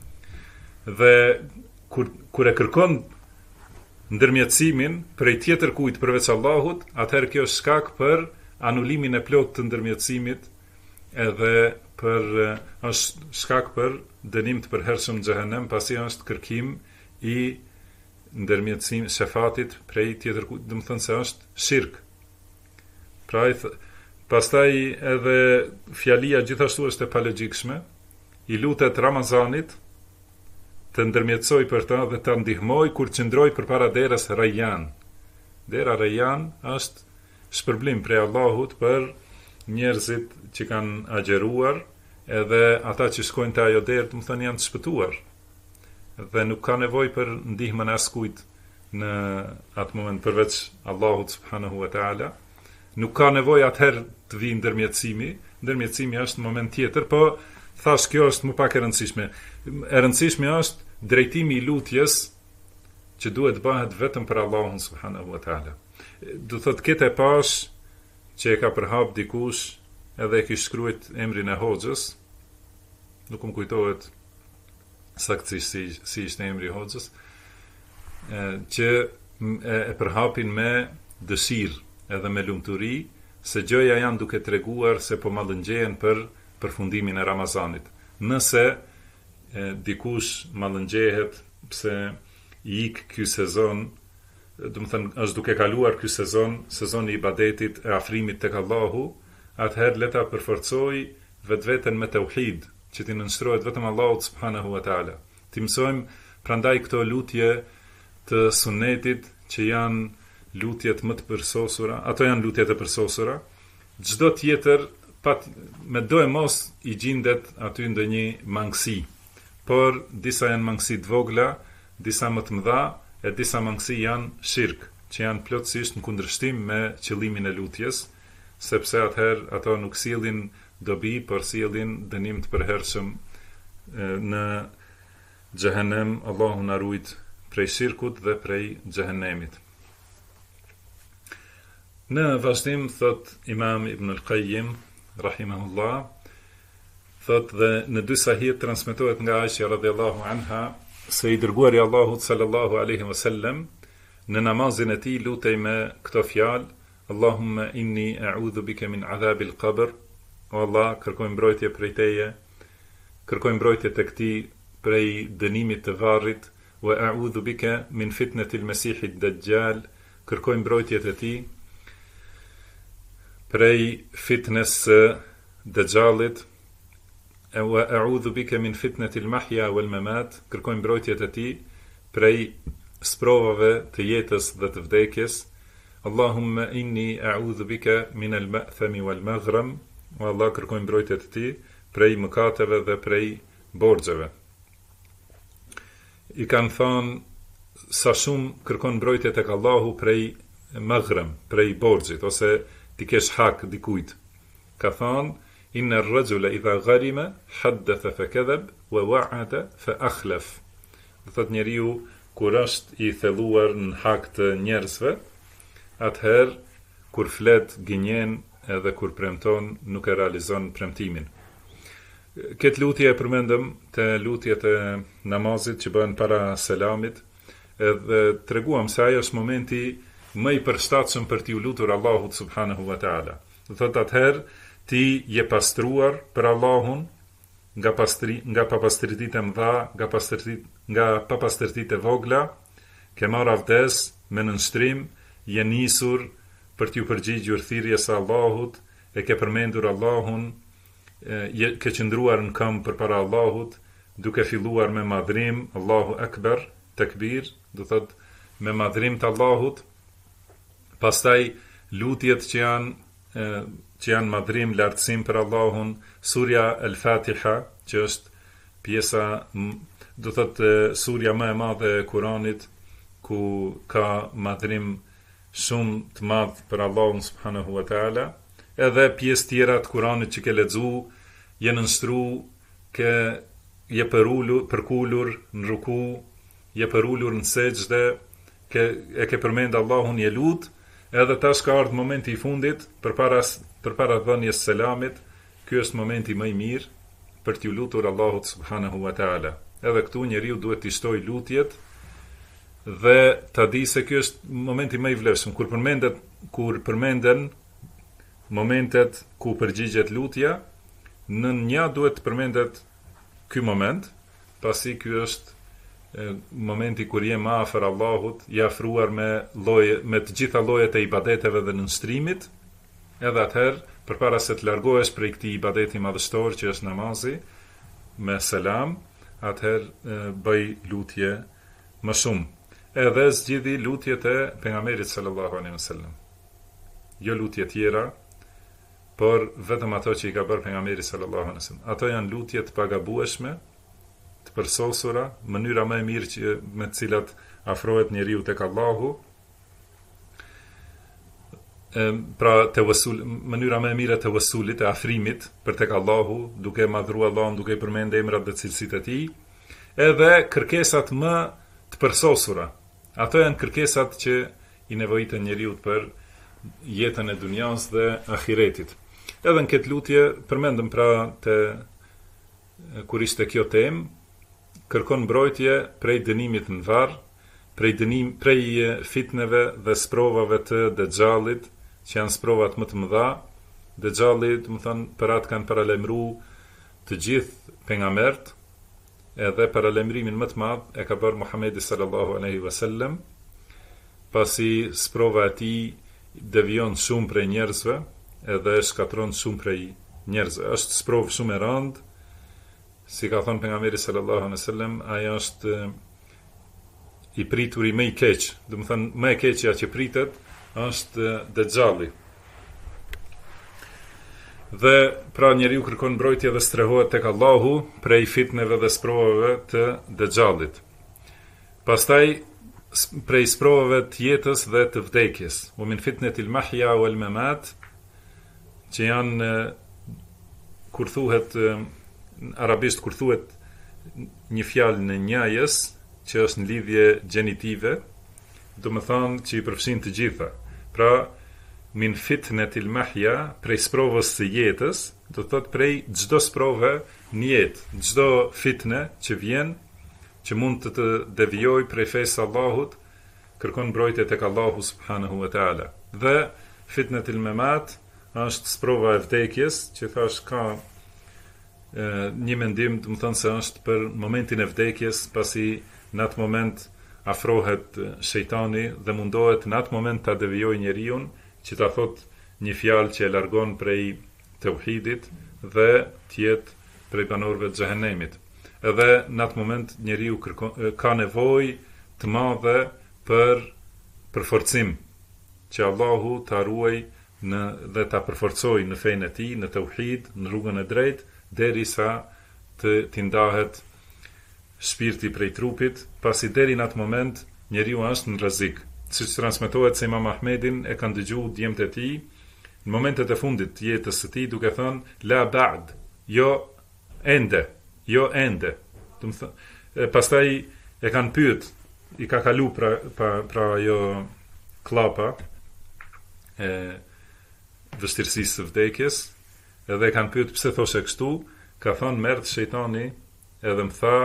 Dhe kur e kërkon ndërmjetësimin prej tjetër kujt përveç Allahut, atëherë kjo është shkak për anulimin e plot të ndërmjetësimit, edhe është shkak për dënim të përhershëm në xhehenem, pasi është kërkim i ndërmjetësim shefatit prej tjetër kujt, do të thonë se është shirk. Pra pastaj edhe fjalia gjithashtu është e palogjikshme, i lutet Ramazanit të ndërmjetësoj për ta dhe të ndihmoj kur qëndroj përpara derës Rayyan. Dera Rayyan është shpërblim prej Allahut për njerëzit që kanë agjeruar, edhe ata që shkojnë te ajo derë, do të thonë janë të shpëtuar. Dhe nuk ka nevojë për ndihmën e askujt në atë moment përveç Allahut subhanahu wa taala. Nuk ka nevojë atëherë të vijë ndërmjetësimi. Ndërmjetësimi është në moment tjetër, po thash kjo është më pak e rëndësishme. E rëndësishme është drejtimi i lutjes që duhet bëhet vetëm për Allahun subhanahu wa taala. Do thotë këtë e pash që e ka përhap dikush edhe e kishte shkruajt emrin e hoxhës, nuk më kujtohet saktësisht si ishte emri i hoxhës, që e përhapin me dëshirë edhe me lumturi, se gjëja janë duke treguar se po mallëngjehen për përfundimin e Ramazanit. Nëse dikush mallëngjehet pse i ik ky sezon, do të thënë është duke kaluar ky sezoni i ibadetit e afrimit tek Allahu, atëherë le ta përforcoj vetveten me tauhid, që ti nënshtrohet vetëm Allahut subhanahu wa taala. Ti mësojmë prandaj këto lutje të sunetit që janë lutjet më të përsosura, ato janë lutjet e përsosura. Çdo tjetër me do e mos i gjendet aty ndonjë mangësi, por disa janë mangësi të vogla, disa më të mëdha, e disa mangësi janë shirk, që janë plotësisht në kundërshtim me qëllimin e lutjes, sepse atëherë ato nuk sjellin dobi, por sjellin dënim të përhershëm në xhehenem. Allahu na ruaj prej shirkut dhe prej xhehenemit. Në vazhdim thot Imam Ibn al-Qayyim rahimahullah, thot dhe në dy sahih transmetohet nga Aisha radhiyallahu anha se i dërguari i Allahut sallallahu alaihi wasallam në namazin e tij lutej me këto fjalë: Allahumma inni a'udhu bika min adhabil qabr, o Allah, kërkoj mbrojtje prej teje, kërkoj mbrojtje tek ti prej dënimit të varrit, wa a'udhu bika min fitnatil mesihid dajjal, kërkoj mbrojtje te ti prej fitnes së Dajjalit, wa a'udhu bika min fitnatil mahya wal mamat, kërkoj mbrojtje te ti prej sprovave të jetës dhe të vdekjes. Allahumma inni a'udhu bika min al-ma'thami wal maghram, o Allah, kërkoj mbrojtje te ti prej mëkateve dhe prej borxheve. I kanë thënë sa shumë kërkon mbrojtje tek Allahu prej maghram, prej borxhit, ose ti kesh hak dikujt. Ka thënë inna ar-rajula idha gharima haddatha fa kadhab wa wa'ada fa akhlaf. Do thot njeriu kur është i thelluar në hak të njerëzve, atëherë kur flet gënjen edhe kur premton nuk e realizon premtimin. Këtë lutje e përmendëm të lutjet e namazit që bëhen para selamit, edhe treguam se ajo është momenti më i përshtatshëm për t'i lutur Allahut subhanahu wa taala. Do thotë atëherë ti je pastruar për Allahun nga papastërtitë e mëdha, nga papastërtitë e vogla, ke marrë avdes me nënshtrim, je nisur për t'ju përgjigjur thirrjes së Allahut, e ke përmendur Allahun, ke qëndruar në këmbë përpara Allahut, duke filluar me madhrim, Allahu Akbar, takbir, do thot me madhrim të Allahut, pastaj lutjet që janë madhrim, lartësim për Allahun, surja Al-Fatiha, që është pjesa, do thot surja më e madhe e Kuranit, ku ka madhrim shumë të madh për Allahun subhanahu wa taala, edhe pjesë tjera të Kuranit që ke lexu, je nënstru, je përkullur në ruku, je përulur në sejdë, e ke përmend Allahun, je lut, edhe tash ka ardhur momenti i fundit përpara dhënies selamit. Ky është momenti më i mirë për t'ju lutur Allahut subhanahu wa taala. Edhe këtu njeriu duhet t'i shtoj lutjet dhe ta di se ky është momenti më i vlefshëm kur përmenden momentet ku përgjigjet lutja, në një duhet të përmendet ky moment, pasi ky është momenti kur je më afër Allahut, je afruar me të gjitha llojet e ibadeteve dhe nënshtrimit, edhe atëherë përpara se të largohesh prej këtij ibadeti madhështor që është namazi me selam, atëherë bëj lutje më shumë. Edhe zgjidhi lutjet e pejgamberit sallallahu alaihi wasallam. Jo lutje tjera, por vetëm ato që i ka bërë pejgamberi sallallahu alaihi wasallam. Ato janë lutje të pagabueshme, të përsosura, mënyra më e mirë me të cilat afrohet njeriu tek Allahu. Pra mënyra më e mirë e tawassulit, e afrimit për tek Allahu, duke madhruar Allahun, duke përmendur emrat dhe cilësitë e tij, edhe kërkesat më të përsosura. Ato janë kërkesat që i nevojiten njeriu për jetën e dunjas dhe ahiretit. Edhe në këtë lutje përmendëm pra kur ishte kjo temë, kërkon mbrojtje prej dënimit në varr, prej fitneve dhe sprovave të Dejxhallit, që janë sprovat më të mëdha. Dejxhalli, do të thonë, për atë kanë paralajmëruar të gjithë pejgamberët, edhe paralajmërimin më të madh e ka bërë Muhamedi sallallahu alaihi wasallam, pasi sprova e tij devion shumë prej njerëzve, edhe e shkatron shumë prej njerëzve. Është sprovë shumë e rëndë, si ka thënë pejgamberi sallallahu alaihi wasallam, ajo është i prituri më i keq, do të thënë më e keqja që pritet është Dejxhalli. Dhe pra njeriu kërkon mbrojtje dhe strehohet tek Allahu prej fitneve dhe sprovave të Dejxhallit. Pastaj prej sprovave të jetës dhe të vdekjes, u min fitnetil mahya wal mamat, që janë kur thuhet arabisht, kur thuhet një fjalë në njajës, që është në lidhje gjenitive, do të thonë që i përfshin të gjitha. Pra min fitnetil mahya, prej sprovës së jetës, do thot prej çdo sprove në jetë, çdo fitne që vjen, që mund të devijojë prej fesë së Allahut, kërkon mbrojtje tek Allahu subhanahu wa taala. Dhe fitnetil mamat është sprova e vdekjes, që thash ka një mendim, do të thonë se është për momentin e vdekjes, pasi në atë moment afrohet shejtani dhe mundohet në atë moment ta devijojë njeriu, që ta thot një fjalë që e largon prej tauhidit dhe të jetë prej banorëve të xhehenemit. Edhe në atë moment njeriu ka nevojë të madhe për përforcim, që Allahu ta ruaj dhe ta përforcojë në fenë e tij, në tauhid, në rrugën e drejtë, derisa të ndahet shpirti prej trupit, pasi deri në atë moment njeriu është në rrezik. Siç transmetohet se Imam Ahmedin e kanë dëgjuar djemtë e tij në momentet e fundit të jetës së tij, duke thënë la ba'd, jo ende. Pastaj e kanë pyet, i ka kalu pra ajo klapa e vështirësisë së vdekjes, edhe e kanë pyet pse thoshe kështu, ka thënë merr shejtani edhe më tha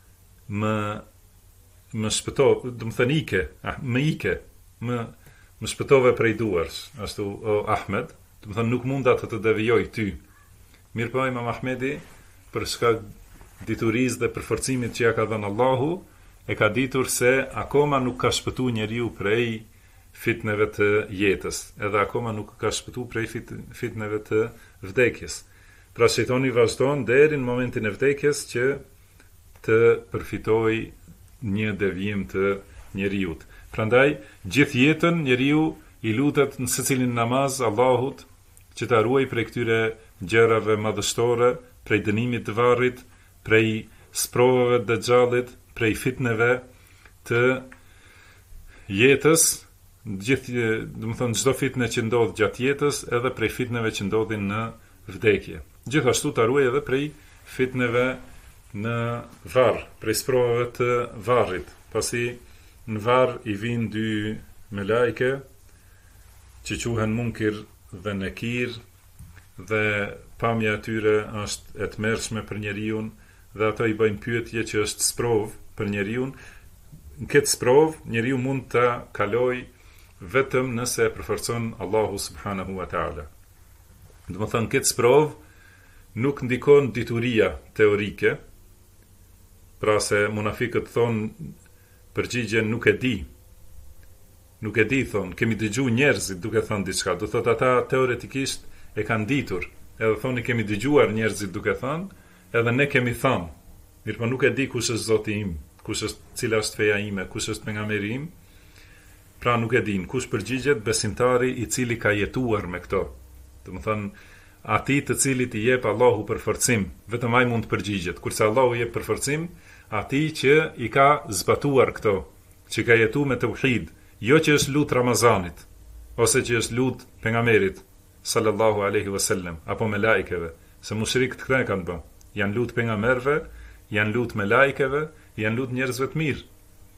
më shpëtove, do të thënë më shpëtove prej duarsh, ashtu o Ahmed, do të thënë nuk munda të devijoj ty. Mirpo Imam Ahmedi, për shkak diturisë dhe përforcimit që ja ka dhënë Allahu, e ka ditur se akoma nuk ka shpëtu njeriu prej fitneve të jetës, edhe akoma nuk ka shpëtu prej fitneve të vdekjes. Pra shejtani vazhdon deri në momentin e vdekjes që të përfitoj një devijim të njeriut. Prandaj, gjithë jetën njeriu i lutet në secilin namaz Allahut që ta ruaj prej këtyre gjërave madhështore, prej dënimit të varrit, prej sprovave të Dajjalit, prej fitneve të jetës, gjithë, do të thonë çdo fitnë që ndodh gjatë jetës, edhe prej fitneve që ndodhin në vdekje. Gjithashtu ta ruaj edhe prej fitneve në varr, prej sprovave të varrit, pasi në varr i vinë dy melajke që quhen Munkir dhe Nekir, dhe pamja e tyre është e tmerrshme për njeriu, dhe ato i bëjnë pyetje që është sprov për njeriu. Në këtë sprov njeriu mund ta kaloj vetëm nëse e përforcon Allahu subhanahu wa taala. Do të thënë këtë sprov nuk ndikon dituria teorike, pra se munafikët thonë përgjigjen nuk e di. Nuk e di, thonë, kemi dëgju njerëzit duke thënë diçka. Do thotë ata teoretikisht e kanë ditur, edhe thonë kemi dëgjuar njerëzit duke thënë, edhe ne kemi thënë. Mirë, nuk e di kush është Zoti im, cila është feja ime, kush është pejgamberi im. Pra nuk e din kush përgjigjet, besimtari i cili ka jetuar me këto. Do të thonë atij të cilit i jep Allahu përforcim, vetëm ai mund të përgjigjet. Kurse Allahu i jep përforcim atij që i ka zbatuar këto, që ka jetuar me tauhid, jo që është lut Ramazanit, ose që është lut pejgamberit sallallahu alaihi wasallam, apo me laikeve, se mushrikët këta e kanë bën. Janë lut pejgamberëve, janë lut me laikeve, janë lut njerëzve të mirë.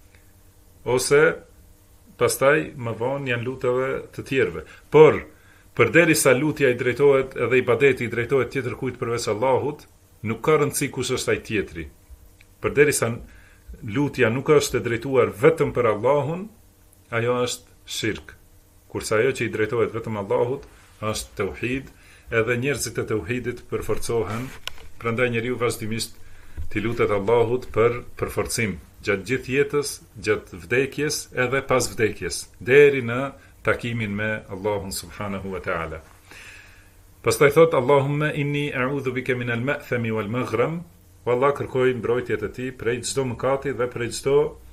Ose pastaj më vonë janë lut edhe të tjerëve. Por përderisa lutja i drejtohet edhe ibadeti i drejtohet tjetër kujt përveç Allahut, nuk ka rëndësi kush është ai tjetri. Përderisa lutja nuk është e drejtuar vetëm për Allahun, ajo është shirk. Kurse ajo që i drejtohet vetëm Allahut është tauhid, edhe njerëzit e tauhidit përforcohen, prandaj njeriu vazhdimisht t'i lutet Allahut për përforcim gjatë gjithë jetës, gjatë vdekjes edhe pas vdekjes, deri në takimin me Allahun subhanahu wa ta'ala. Pastaj thot Allahumma inni a'udhu bika min al-ma'thami wal maghram, wallah kërkoj mbrojtjet e tij prej çdo mëkati dhe prej çdo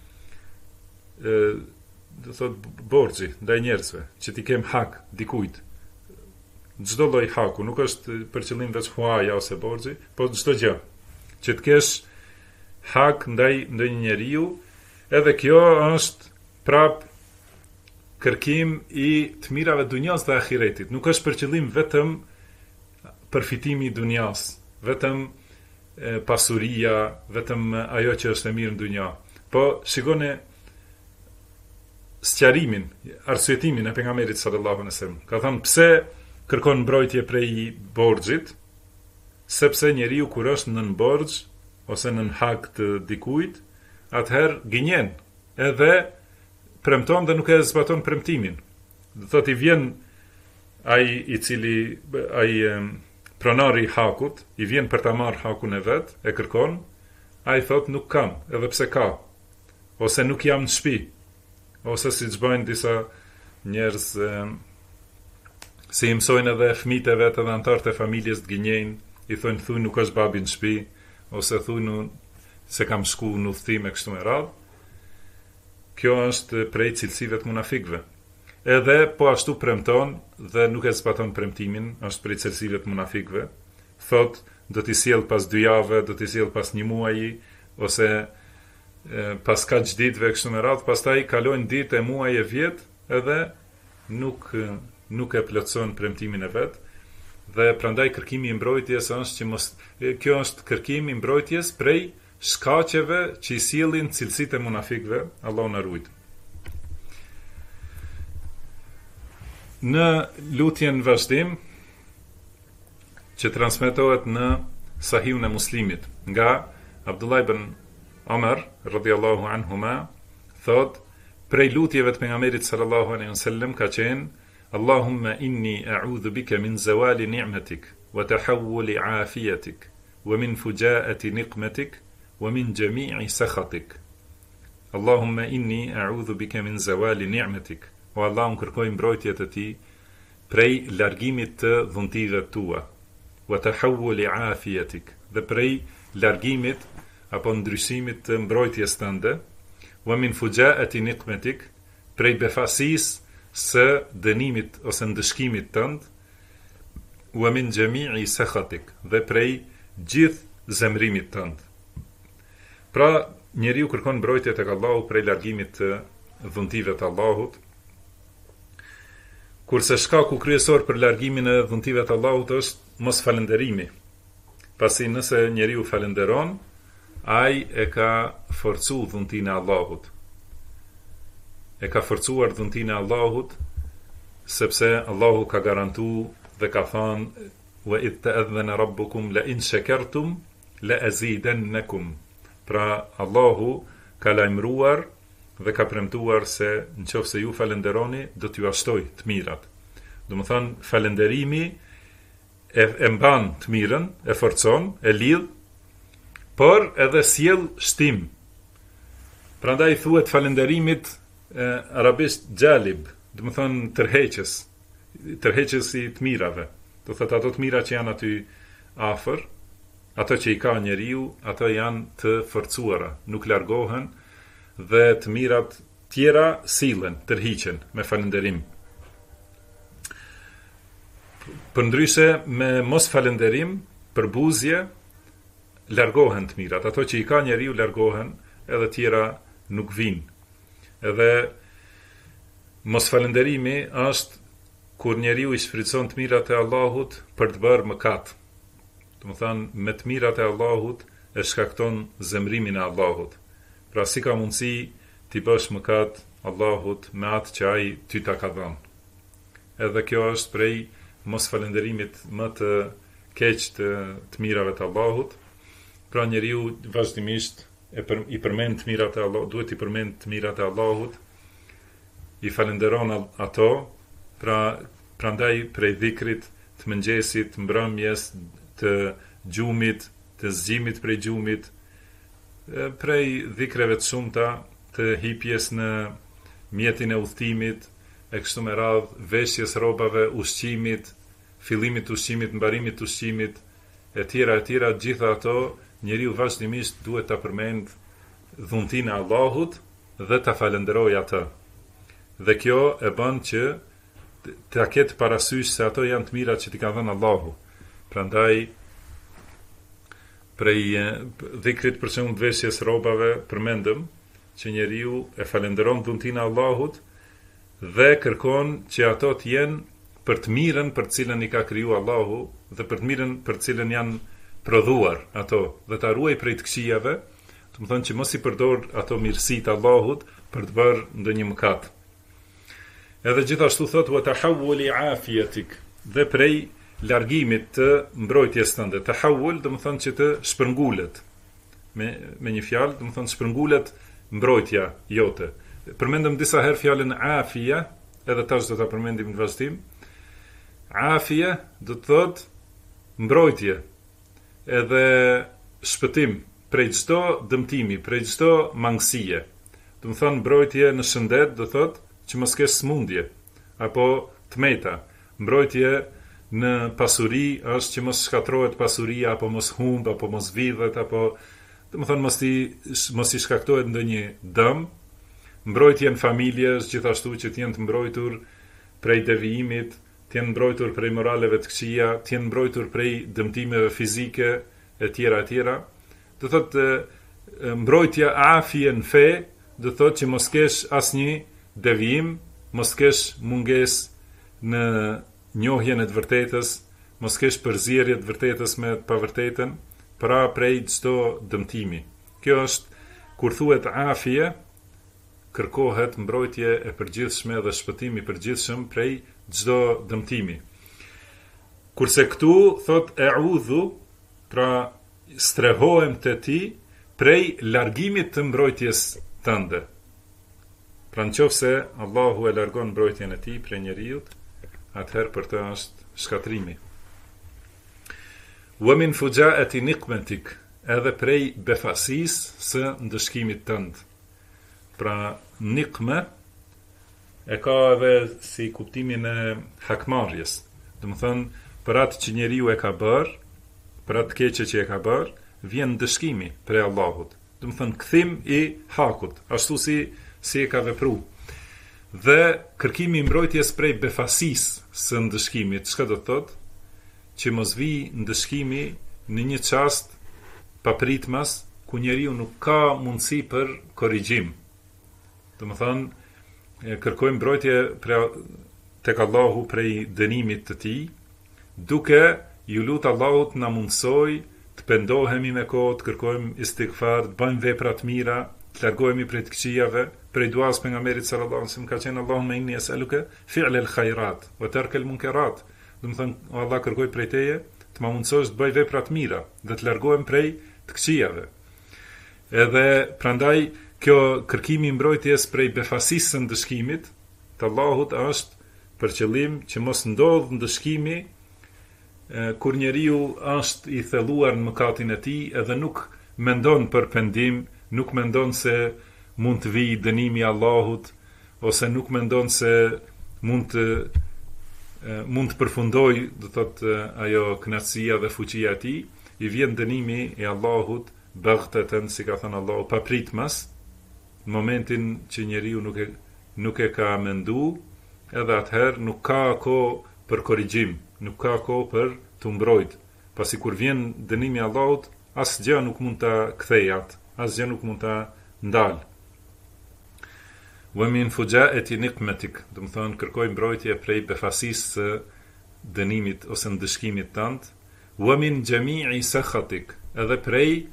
do thot borxhi ndaj njerëzve, që ti kem hak dikujt. Çdo lloj haku, nuk është për qëllim veç huaja ose borxhi, po çdo gjë që të kesh hak ndaj ndonjë njeriu, edhe kjo është prap kërkim i të mirave dunjas dhe ahiretit. Nuk është për qëllim vetëm përfitimi i dunjas, vetëm pasuria, vetëm ajo që është e mirë në dunja. Po shikoni sqarimin, arsyetimin e pejgamberit sallallahu alaihi wasallam. Ka thënë pse kërkon mbrojtje prej borxhit, sepse njeriu kur është nën borxh ose nën hak të dikujt, atëherë gënjen, edhe premton dhe nuk e zbaton premtimin. Do thotë i vjen ai pronari i hakut, i vjen për ta marrë hakun e vet, e kërkon, ai thot nuk kam, edhe pse ka, ose nuk jam në shtëpi, ose siç bëjnë disa njerëz si i mësojnë edhe fëmijët e vet edhe anëtarët e familjes të gënjejnë, i thonë thuj nuk është babi në shtëpi, ose thuj se kam shku në udhtim e kështu me radhë. Kjo është prej cilësive të munafikëve. Edhe po ashtu premton dhe nuk e zbaton premtimin, është prej cilësive të munafikëve. Thot, do t'i sjell pas 2 javë, do t'i sjell pas 1 muaji, ose pas kaq ditëve kështu me radhë, pastaj kalojnë ditë e muaj e vjet, edhe nuk e plotson premtimin e vet, dhe prandaj kërkimi i mbrojtjes është që kjo është kërkimi i mbrojtjes prej shkaqeve që i sjellin cilësitë e munafikëve, Allahu na ruaj. Në lutjen vazhdim që transmetohet në Sahihun e Muslimit nga Abdullah ibn Omar radhiyallahu anhuma, thot prej lutjeve të pejgamberit sallallahu alaihi wasallam ka qenë Allahumma inni a'udhu bika min zawali ni'matik wa tahawuli afiyatik wa min fujaati niqmatik wa min jami'i sakhatik. Allahumma inni a'udhu bika min zawali ni'matik. O Allah, unë kërkoj mbrojtje të ti prej largimit të dhuntive tua, wa tahawuli afiyatik, dhe prej largimit apo ndryshimit të mbrojtjes tënde, wa min fujaati niqmatik, prej befasisë së dënimit ose ndëshkimit tënd, wa min jami'i sakhatik, dhe prej gjithë zemrimit tënd. Pra, njeriu kërkon mbrojtje tek Allahu prej largimit të dhuntive të Allahut, kurse shkaku kryesor për largimin e dhuntive të Allahut është mos falënderimi. Pasi nëse njeriu falenderon, ai e ka forcu dhuntin e Allahut. E ka forcuar dhuntin e Allahut, sepse Allahu ka garantu dhe ka thënë wa idh ta'adhana rabbukum la in shakartum la azidannakum. Pra Allahu ka lajmëruar dhe ka premtuar se nëse ju falenderoni do t'ju ashtoj të mirat. Do të thonë falenderimi e mban të mirën, e forcon, e lidh, por edhe sjell shtim. Prandaj thuhet falenderimit arabisht jalib, do të thonë tërheqës i të mirave. Do thotë ato të mira që janë aty afër, ato që i ka njeriu, ato janë të forcuara, nuk largohen, dhe të mirat tjera sillen, tërhiqen me falënderim. Përndryshe me mos falënderim, për buzje, largohen të mirat. Ato që i ka njeriu largohen, edhe tjera nuk vinë. Edhe mos falënderimi është kur njeriu i shfrytëzon të mirat e Allahut për të bërë mëkat. Do të thonë, me të mirat e Allahut e shkakton zemrimin e Allahut. Pra si ka mundësi t'i bësh mëkat Allahut me atë që ai ty ta ka dhënë. Edhe kjo është prej mos falënderimit më të keq të mirave të Allahut. Pra njeriu vazhdimisht i përmend të mirat e Allahut, duhet i përmend të mirat e Allahut, i falenderon ato, prandaj prej dhikrit, të mëngjesit, të mbrëmjes, të gjumit, të zgjimit prej gjumit, prej dhikreve të shumta, të hipjes në mjetin e udhëtimit, e kështu me radhë, veshjes rrobave, ushqimit, fillimit të ushqimit, mbarimit të ushqimit, e tjera, gjitha ato, njeriu vazhdimisht duhet ta përmend dhuntin e Allahut dhe ta falenderojë atë. Dhe kjo e bën që ta ketë parasysh se ato janë të mirat që t'i ka dhënë Allahu. Prandaj prej dhikrit për shembull veshjes rrobave përmendëm që njeriu e falenderon dhuntin e Allahut dhe kërkon që ato të jenë për të mirën për të cilën i ka kriju Allahu dhe për të mirën për të cilën janë prodhuar ato dhe ta ruaj prej të këqijave, do të thonë që mos i përdor ato mirësitë Allahut për të bërë ndonjë mëkat. Edhe gjithashtu thotë wa tahawuli afiyatik, dhe prej largimit të mbrojtjes tënde. Tahawul do të thonë që të shpërngulet. Me një fjalë, do të thonë shpërngulet mbrojtja jote. Përmendëm disa herë fjalën afia, edhe tash do ta përmendim në vazhdim. Afia do të thotë mbrojtje, edhe shpëtim prej çdo dëmtimi, prej çdo mangësie. Do të thonë mbrojtje në shëndet, do thotë që mos kesh smundje apo tmeta. Mbrojtje në pasuri është që mos shkatrohet pasuria, apo mos humb, apo mos vidhet, apo do të thonë mos i shkaktohet ndonjë dëm. Mbrojtje në familje është gjithashtu që të jenë të mbrojtur prej devijimit, të jenë mbrojtur prej moraleve të këqija, të jenë mbrojtur prej dëmtimeve fizike e tjera. Do thotë mbrojtja afie në fe, do thotë që mos kesh asnjë devijim, mos kesh mungesë në njohjen e të vërtetës, mos kesh përzierje të vërtetës me të pavërtetën, pra prej çdo dëmtimi. Kjo është kur thuhet afie, kërkohet mbrojtje e përgjithshme dhe shpëtim i përgjithshëm prej çdo dëmtimi. Kurse këtu thot e'udhu, pra strehohem te ti prej largimit të mbrojtjes tënde. Pra nëse Allahu e largon mbrojtjen e tij prej njeriut, atëherë për të është shkatrimi. Wa min fujaati niqmatik, edhe prej befasisë së ndëshkimit tënd. Pra nikme e ka edhe si kuptimin e hakmarrjes. Do të thënë, për atë që njeriu e ka bërë, për atë keqe që e ka bërë, vjen ndëshkimi prej Allahut. Do të thënë kthim i hakut, ashtu si e ka vepruar. Dhe kërkimi i mbrojtjes prej befasisë së ndëshkimit, çka do të thotë? Që mos vi ndëshkimi në një çast papritmas ku njeriu nuk ka mundësi për korrigjim. Do të thënë, kërkojmë mbrojtje tek Allahu prej dënimit të tij, duke ju lut Allahut na mundsoj të pendohemi me kohë, të kërkojmë istighfar, të bëjmë vepra të mira, të largohemi prej të këqijave, prej duas pejgamberit sallallahu alaihi wasallam ka thënë Allahumma inni es'aluka fi'l al-khairat wa tark al-munkarat. Do të thënë, Allah kërkoj prej teje të ma mundsosh të bëj vepra të mira dhe të largohem prej të këqijave. Edhe prandaj kjo kërkimi i mbrojtjes prej befasisë së ndëshkimit të Allahut është për qëllim që mos ndodh ndëshkimi kur njeriu është i thelluar në mëkatin e tij edhe nuk mendon për pendim, nuk mendon se mund të vijë dënimi i Allahut ose nuk mendon se mund të përfundoj, do thotë, ajo kënaqësia dhe fuqia e tij, i vjen dënimi i Allahut baghtatan, si ka thënë Allahu, papritmas, në momentin që njeriu nuk e ka mendu, edhe atëherë nuk ka kohë për korrigjim, nuk ka kohë për të mbrojt. Pasi kur vjen dënimi i Allahut, asgjë nuk mund ta kthejë atë, asgjë nuk mund ta ndal. Wa min fujaati niqmatik, do të thonë kërkoj mbrojtje prej befasisë së dënimit ose ndëshkimit tënd. Wa min jami'i sakhatik, edhe prej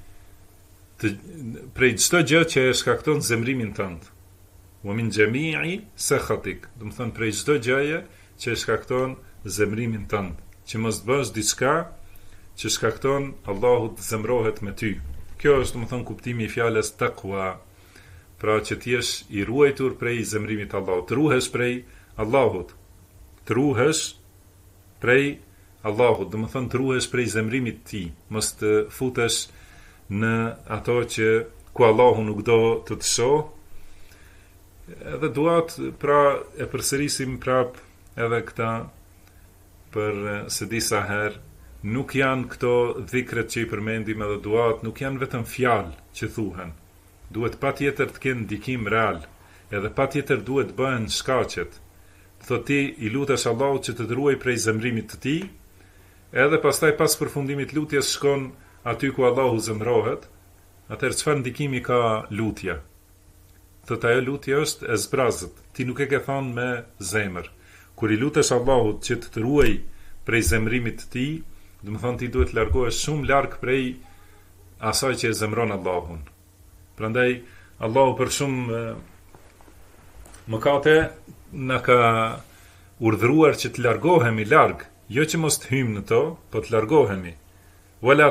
çdo gjë që e shkakton zemrimin tënd. Wa min jami'i sakhatik, do të thonë prej çdo gjëje që e shkakton zemrimin tënd, që mos bësh diçka që shkakton Allahu të zemrohet me ty. Kjo është, do të thonë, kuptimi i fjalës taqwa. Pra që t'jesh i ruajtur prej zemrimit të Allahut, të ruhesh prej Allahut, të ruhesh prej Allahut, dhe më thënë të ruhesh prej zemrimit ti, mos të futesh në ato që ku Allahu nuk do të shoh. Edhe duat, pra e përsërisim prap edhe këta, për se disa herë, nuk janë këto dhikret që i përmendim edhe duat, nuk janë vetëm fjalë që thuhen. Duhet patjetër të kenë ndikim real, edhe patjetër duhet bëhen shkaqet. Thotë ti i lutesh Allahut që të ruaj prej zemrimit të tij, edhe pastaj pas përfundimit lutjes shkon aty ku Allahu zemrohet, atëherë çfarë ndikimi ka lutja? Thotë ajo lutje është e zbrazët, ti nuk e ke thënë me zemër. Kur i lutesh Allahut që të ruaj prej zemrimit të tij, do të thonë ti duhet largohesh shumë larg prej asaj që e zemron Allahun. Prandaj Allahu për shumë mëkate na ka urdhëruar që të largohemi larg, jo që mos të hyjmë në to, po të largohemi. Wala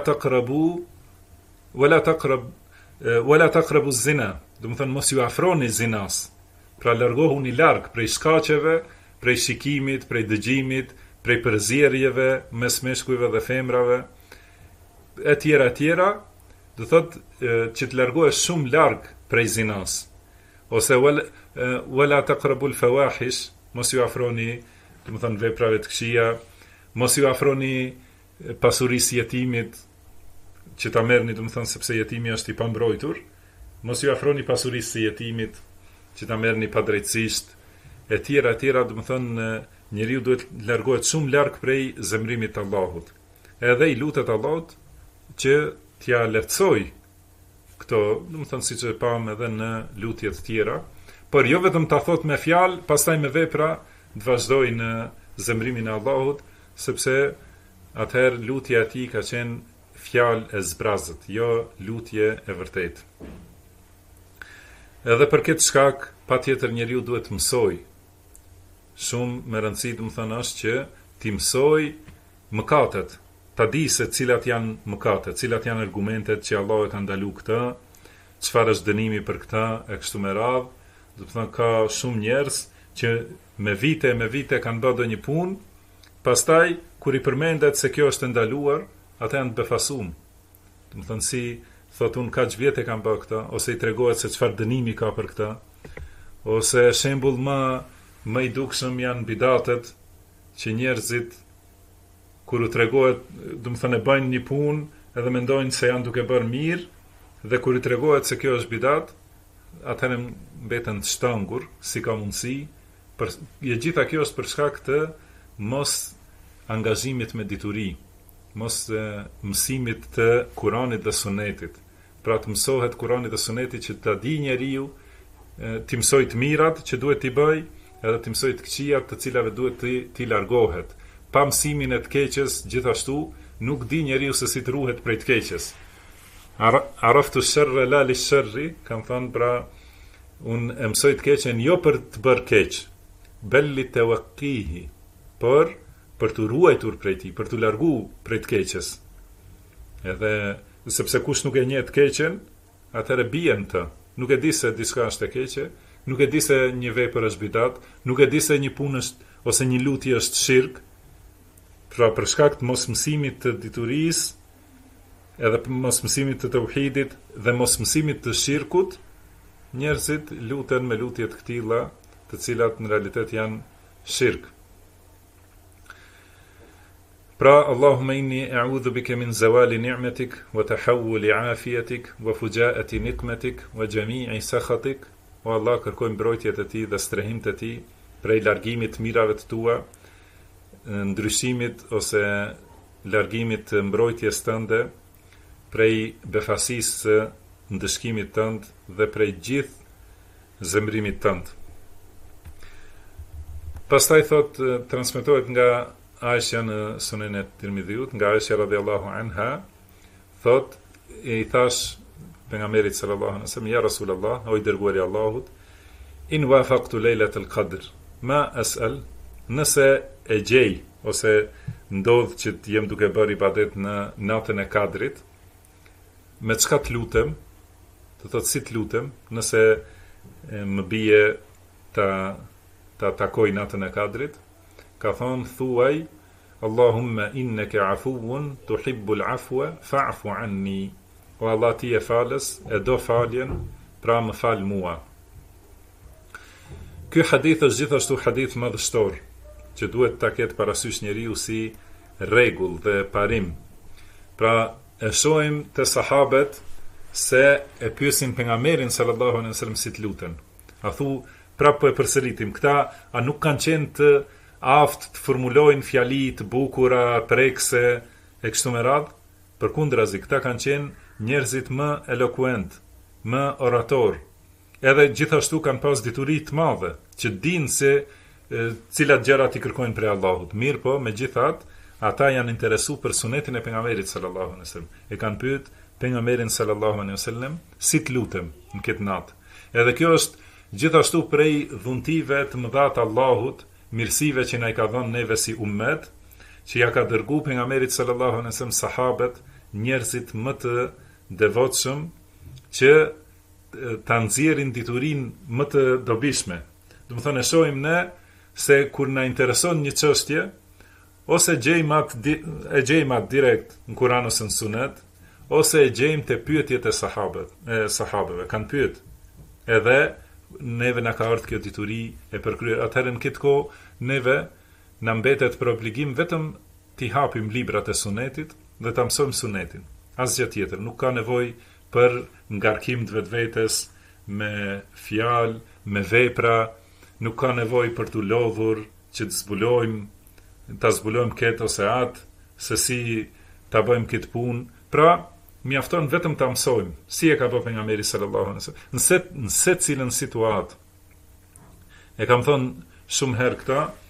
taqrabu zina, do të thonë mos ju afroni zinas. Pra largohuni larg prej shkaqeve, prej shikimit, prej dëgjimit, prej përzierjeve mes meshkujve dhe femrave, etj. Do thotë që të largohesh shumë larg prej zinas. Ose wala taqrabu al-fawahish, mos ju afroni, do të thonë veprave të këqija, mos ju afroni pasurisë jetimit, që ta merrni, do të thonë sepse jetimi është i pambrojtur, mos ju afroni pasurisë së jetimit, që ta merrni padrejtësisht, etj. Do të thonë njeriu duhet largohet shumë larg prej zemrimit të Allahut. Edhe i lutet Allahut që t'ja lehtësoj këto, do të thonë siç e pam edhe në lutjet tjera, por jo vetëm ta thot me fjalë, pastaj me vepra të vazhdoj në zemrimin e Allahut, sepse atëherë lutja e tij ka qenë fjalë e zbrazët, jo lutje e vërtetë. Edhe për këtë shkak, patjetër njeriu duhet të mësoj. Shumë me rëndësi do të thonë është që ti mësoj mëkatet, ta di se cilat janë mëkatet, cilat janë argumentet që Allahu e ka ndaluar këtë, çfarë është dënimi për këtë e kështu me radhë. Do të thonë ka shumë njerëz që me vite kanë bërë një punë, pastaj kur i përmendet se kjo është ndaluar, ata janë të befasuar. Do të thonë si thotun kaq vjet e kanë bërë këtë, ose i tregohet se çfarë dënimi ka për këtë, ose shembull më i dukshëm janë bidatet që njerëzit kur u tregohet, do të thonë bëjnë një punë edhe mendojnë se janë duke bërë mirë, dhe kur i tregohet se kjo është bidat, atëherë mbeten të shtangur, si ka mundësi, gjitha kjo është për shkak të mos angazhimit me dituri, mos mësimit të Kuranit dhe Sunetit. Pra të mësohet Kurani dhe Suneti që ta di njeriu, të mësoj të mirat që duhet t'i bëj, edhe të mësoj të këqijat të cilave duhet t'i largohet. Pa mësimin e të keqes, gjithashtu nuk di njeriu se si të ruhet prej të keqes. Araftu sherre la li sherri, kam thënë pra, unë e mësoj të keqen jo për të bërë keq, belli të wakihi, për të ruajtur prej ti, për të largu prej të keqes. Edhe, sepse kush nuk e njeh të keqen, atëherë bien të. Nuk e di se diçka është e keqe, nuk e di se një vepër është bidat, nuk e di se një punë është, ose një lutje është shirk. Pra për shkak të mos mësimit të diturisë, edhe mos mësimit të tauhidit dhe mos mësimit të shirkut, njerëzit luten me lutje të këtilla, të cilat në realitet janë shirk. Pra, Allahumma inni a'udhu bika min zawali ni'matik, wa tahawuli afiyatik, wa fujaati nikmatik, wa jami'i sakhatik. O Allah, kërkoj mbrojtjet e ti dhe strehimit e ti, prej largimit të mirave të tua, ndryshimit ose largimit të mbrojtjes tënde, prej befasisë së ndëshkimit tënd dhe prej gjithë zemrimit tënd. Pastaj thot, transmetohet nga Aisha në Sunen e Tirmidhiut, nga Aisha radhiyallahu anha, thot, i thash pejgamberit sallallahu alaihi wasallam, ja Rasulullah, o i dërguari i Allahut, in wafaqtu laylatul qadr, ma as'al, nëse e gjej ose ndodh që të jem duke bërë ibadet në natën e Kadrit, me çka të lutem, të thot si të lutem, nëse më bie ta takoj natën e Kadrit, ka thonë thuaj, Allahumma innaka afuwun tuhibbul afwa fa'fu anni. O Allah, ti e falës, e do faljen, pra më fal mua. Ky hadith është gjithashtu hadith madhështor, që duhet ta ketë parasysh njeriu si rregull dhe parim. Pra e shohim te sahabët se e pyesin pejgamberin sallallahu alaihi wasallam si të luten. A thu, prapë po e përsëritim, këta a nuk kanë qenë të aftë të formulojnë fjali të bukura, prekse e kështu me radhë? Përkundrazi, këta kanë qenë njerëzit më elokuent, më orator, edhe gjithashtu kanë pas dituri të madhe, që dinë se cilat gjërat i kërkojnë prej Allahut. Mirë po, megjithatë, ata janë interesu për sunetin e pejgamberit sallallahu alaihi wasallam. E kanë pyet pejgamberin sallallahu alaihi wasallam si të lutem në këtë natë. Edhe kjo është gjithashtu prej dhuntive të mëdha të Allahut, mirësive që na i ka dhënë neve si ummet, që ja ka dërguar pejgamberit sallallahu alaihi wasallam sahabët, njerëzit më të devotshëm që ta nxjerrin diturinë më të dobishme. Do të thonë, shohim ne se kur na intereson një çështje, ose gjejmë atë direkt në Kur'an ose në Sunet, ose e gjejmë te pyetjet e sahabëve, kanë pyet. Edhe neve na ka ardhur kjo dituri e përkryer. Atëherë në këtë kohë neve na mbetet për obligim vetëm t'i hapim librat e Sunetit dhe ta mësojmë Sunetin. Asgjë tjetër, nuk ka nevojë për ngarkim të vetvetes me fjalë, me vepra, nuk ka nevojë për t'u lodhur që ta zbulojmë këtë ose atë, se si ta bëjmë këtë punë. Pra, mjafton vetëm ta mësojmë, si e ka bërë pejgamberi sallallahu alaihi wasallam, në secilën situatë. E kam thënë shumë herë këta,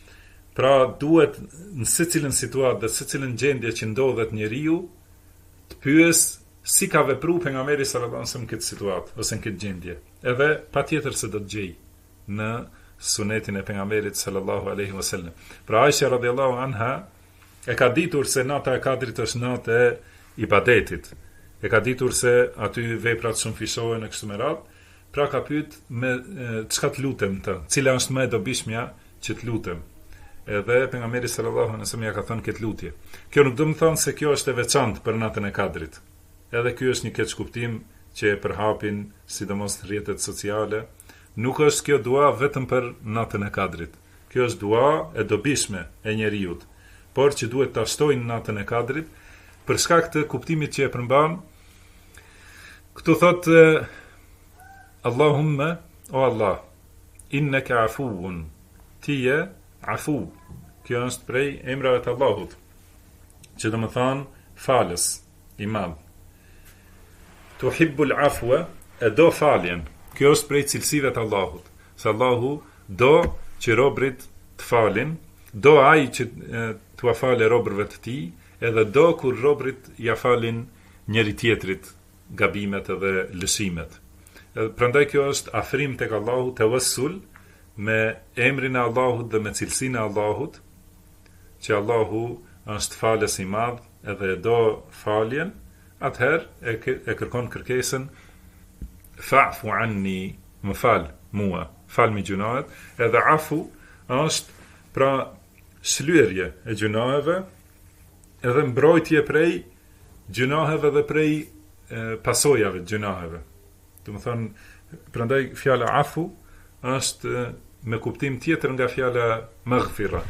Pra duhet në secilën situatë dhe secilën gjendje që ndodhet njeriu të pyes si ka vepruar pejgamberi sallallahu alajhi wasallam këtë situatë ose në këtë gjendje. Edhe patjetër se do të gjej në sunetin e pejgamberit sallallahu alaihi wasallam. Pra Aisha radhiyallahu anha e ka ditur se nata e Kadrit është natë e ibadetit. E ka ditur se aty veprat shumë fishohen e kështu me radhë. Pra ka pyet me çka të lutem të, cila është më e dobishmja që të lutem. Edhe pejgamberi sallallahu alaihi wasallam ja ka thënë këtë lutje. Kjo nuk do të thonë se kjo është e veçantë për natën e Kadrit. Edhe ky është një keq kuptim që e përhapin sidomos në rrjetet sociale. Nuk është kjo dua vetëm për natën e Kadrit. Kjo është dua e dobishme e njeriut, por që duhet ta shtojnë natën e Kadrit për shkak të kuptimit që e përmban. Këtu thotë Allahumma, o Allah, innaka afuun, ti je afu. Kjo është prej emrave të Allahut, që do të thonë falës, i madh. Tuhibbul afwa, e do faljen. Kjo është prej cilësive të Allahut. Se Allahu do që robrit të falin, do ai që t'ua falë robërve të tij, edhe do kur robrit ja falin njëri tjetrit gabimet edhe lëshimet. Prandaj kjo është afrim tek Allahu, tawassul me emrin e Allahut dhe me cilësinë e Allahut, që Allahu është falës i madh edhe do faljen, atëherë e kërkon kërkesën fa'fu anni, më fal mua, fal mi gjunahet, edhe afu është pra shlyerje e gjunaheve, edhe mbrojtje prej gjunaheve dhe prej pasojave të gjunaheve. Do të thonë, prandaj fjala afu është me kuptim tjetër nga fjala maghfira.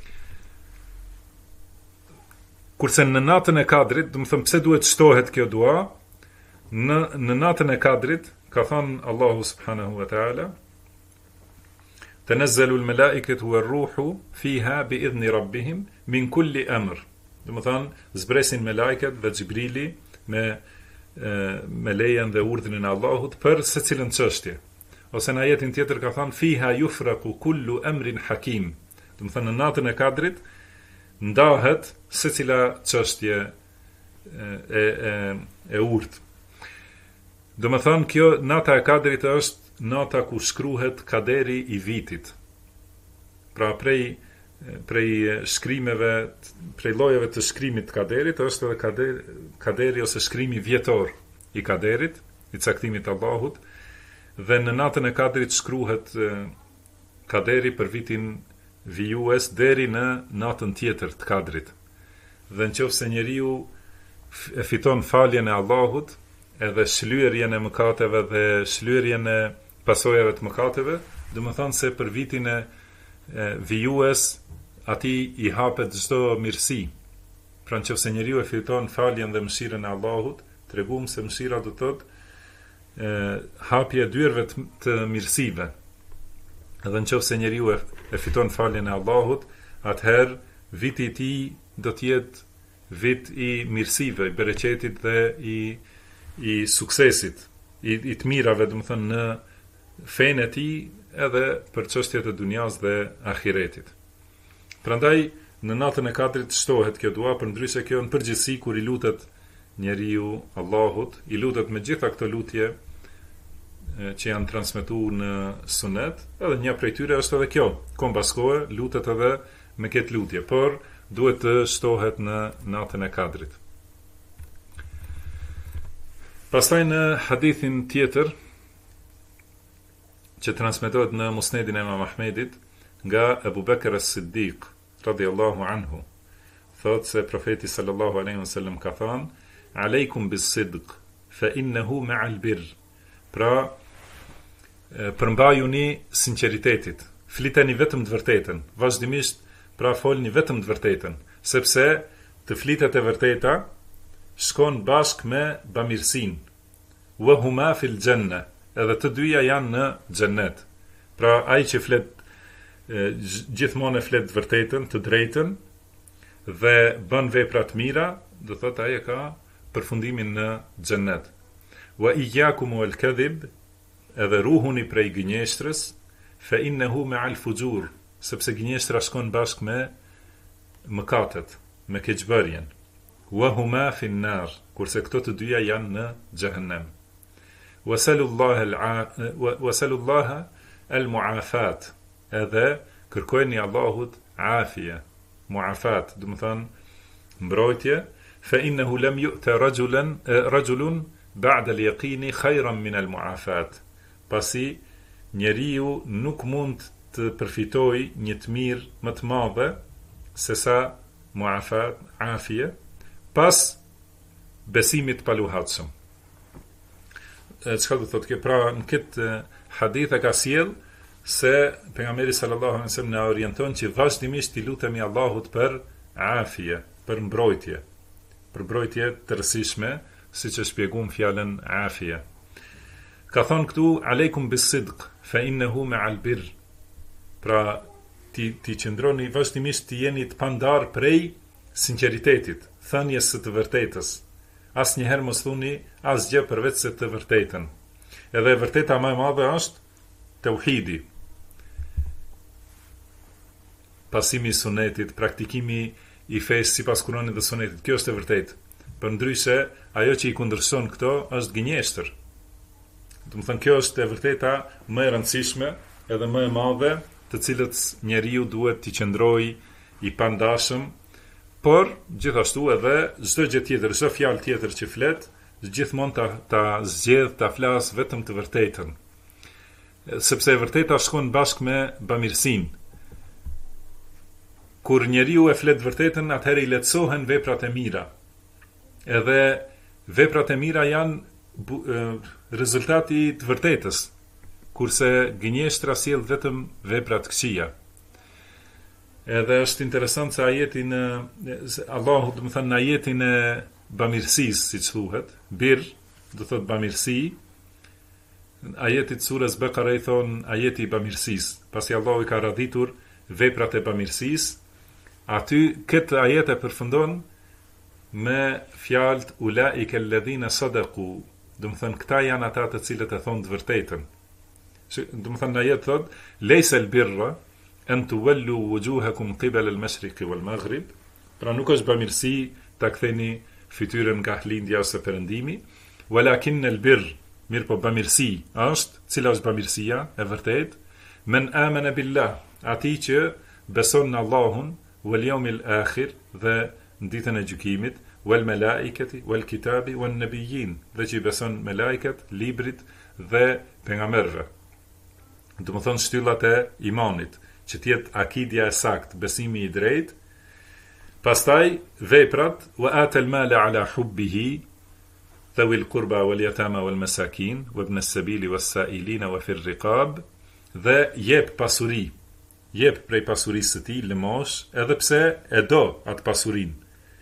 Kurse në natën e Kadrit, do të them pse duhet shtohet kjo dua, në natën e Kadrit ka thënë Allahu subhanahu wa taala: "Tanazzalu al-mala'ikatu war-ruhu fiha bi'idhni rabbihim min kulli amr." Do të thonë, zbresin me lajket dhe Xhibrili me lejen dhe urdhrin e Allahut për secilën çështje. Ose në ajetin tjetër ka thënë fiha yufraqu kullu amrin hakim. Do të thonë në natën e Kadrit ndahet secila çështje e urtë. Do të thonë kjo nata e Kadrit është nata ku shkruhet kaderi i vitit. Pra prej shkrimeve, prej llojeve të shkrimit të kaderit është edhe kaderi ose shkrimi vjetor i kaderit, i caktimit të Allahut, dhe në natën e Kadrit shkruhet kaderi për vitin vijues deri në natën tjetër të Kadrit. Dhe nëse njeriu e fiton faljen e Allahut, edhe shlyerjen e mëkateve dhe shlyerjen e pasojave të mëkateve, do të thonë se për vitin e vijues ati i hapet çdo mirësi. Pra nëse njeriu e fiton faljen dhe mëshirën e Allahut, treguam se mëshira do të thotë hapje dyerve të mirësive. Edhe nëse njeriu e fiton faljen e Allahut, atëherë viti i tij do të jetë vit i mirësive, i bereqetit dhe i suksesit, i të mirave, do të thënë në fenë e tij edhe për çështjet e dunjas dhe ahiretit. Prandaj në natën e Kadrit shtohet kjo dua, përndryshe kjo në përgjithësi kur i lutet njeriu Allahut, i lutet me gjitha këto lutje që janë transmetuar në sunet, edhe një prej tyre është edhe kjo, kombas kohe lutet edhe me këtë lutje, por duhet të shtohet në natën e Kadrit. Pastaj në hadithin tjetër që transmetohet në Musnedin e Imam Ahmedit nga Abu Bakr as-Siddiq radhiyallahu anhu, thotë se profeti sallallahu alaihi wasallam ka thënë: "Aleikum bis-sidq, fa innahu ma'al birr." Pra, përmbajuni sinqeritetit, fliteni vetëm të vërtetën, vazhdimisht, pra folni vetëm të vërtetën, sepse të flitet e vërteta shkon bashk me bamirësinë. Wa huma fil janna, edhe të dyja janë në xhennet. Pra ai që flet gjithmonë e flet të vërtetën, të drejtën dhe bën vepra të mira, do thotë ai ka përfundimin në xhennet. Wa iyyakum wal kadhib, edhe ruhuni prej gënjeshtrës, fa innahu ma'al fujur, sepse gënjeshtra shkon bashkë me mëkatet, me keqbërjen. Wa huma fi an-nar, kurse këto të dyja janë në xhehenem. Wasallallahu al-mu'afat, edhe kërkojeni Allahut afia, mu'afat, do të thonë mbrojtje, fa innahu lam yu'ta rajulun ba'da al-yaqini khayran min al-mu'afat. Pasi njeriu nuk mund të përfitojë një të mirë më të madhe se sa mu'afat, afia, pas besimit paluhatshëm. Çka do thotë kjo? Pra në këtë hadith e ka sjell se pejgamberi sallallahu alaihi wasallam na orienton që vazhdimisht i lutemi Allahut për afie, për mbrojtje të rëndësishme, siç e shpjeguam fjalën afie. Ka thonë këtu aleikum bis-sidq fa innahu ma'al birr. Pra ti qëndroni vazhdimisht të jeni të pandar prej sinqeritetit, thënies së të vërtetës. Asnjëherë mos thuni asgjë përveç se të vërtetën. Edhe e vërteta më e madhe është tauhidi. Pasimi i sunetit, praktikimi i fesë sipas Kuranit dhe sunetit, kjo është e vërtetë. Përndryshe, ajo që i kundërshton këto është gënjeshtër. Do të thënë kjo është e vërteta më e rëndësishme edhe më e madhe, të cilët njeriu duhet t'i qëndrojë i pandashëm, por gjithashtu edhe çdo gjë tjetër, çdo fjalë tjetër që flet, gjithmonë ta zgjedh, ta flas vetëm të vërtetën. Sepse e vërteta shkon bashkë me bamirësinë. Kur njeriu e flet vërtetën, atëherë i lehtësohen veprat e mira. Edhe veprat e mira janë rezultati i të vërtetës, kurse gënjeshtra sjell vetëm vepra të këqija. Edhe është interesant se ajeti në Allahu, do të thënë në ajetin e bamirësisë, siç thuhet, birr, do thotë bamirësi. Ajeti të surës Bekara i thon ajeti i bamirësisë, pasi Allahu i ka radhitur veprat e bamirësisë, aty këtë ajet e përfundon me fjalët ulaika alladhina sadaqu, do të thënë këta janë ata të cilët e thonë të vërtetën. Do të thënë ajet thot laysa al-birra an tuwallu wujuhakum qibala al-mashriqi wal-maghrib, pra nuk është bamirësi ta ktheni fytyrën nga lindja ose perëndimi, walakin al-birr, mirë po bamirësi është, cila është bamirësia e vërtetë, men amana billah, ati që beson në Allahun, wal yawmil akhir, dhe në ditën e gjykimit, wal malaikati wal kitabi wan nabiyyin, dhe që beson me laiket, librit dhe pejgamberëve. Do të thonë shtyllat e imanit, që të jetë akidja e saktë, besimi i drejtë. Pastaj veprat wa atal mala ala hubbihi dhawi al-qurba wal yatama wal masakin wa ibn as-sabili was sa'ilina wa fi ar-riqab, dhe jep pasuri, jep prej pasurisë së tij lëmosh, edhe pse e do atë pasurinë.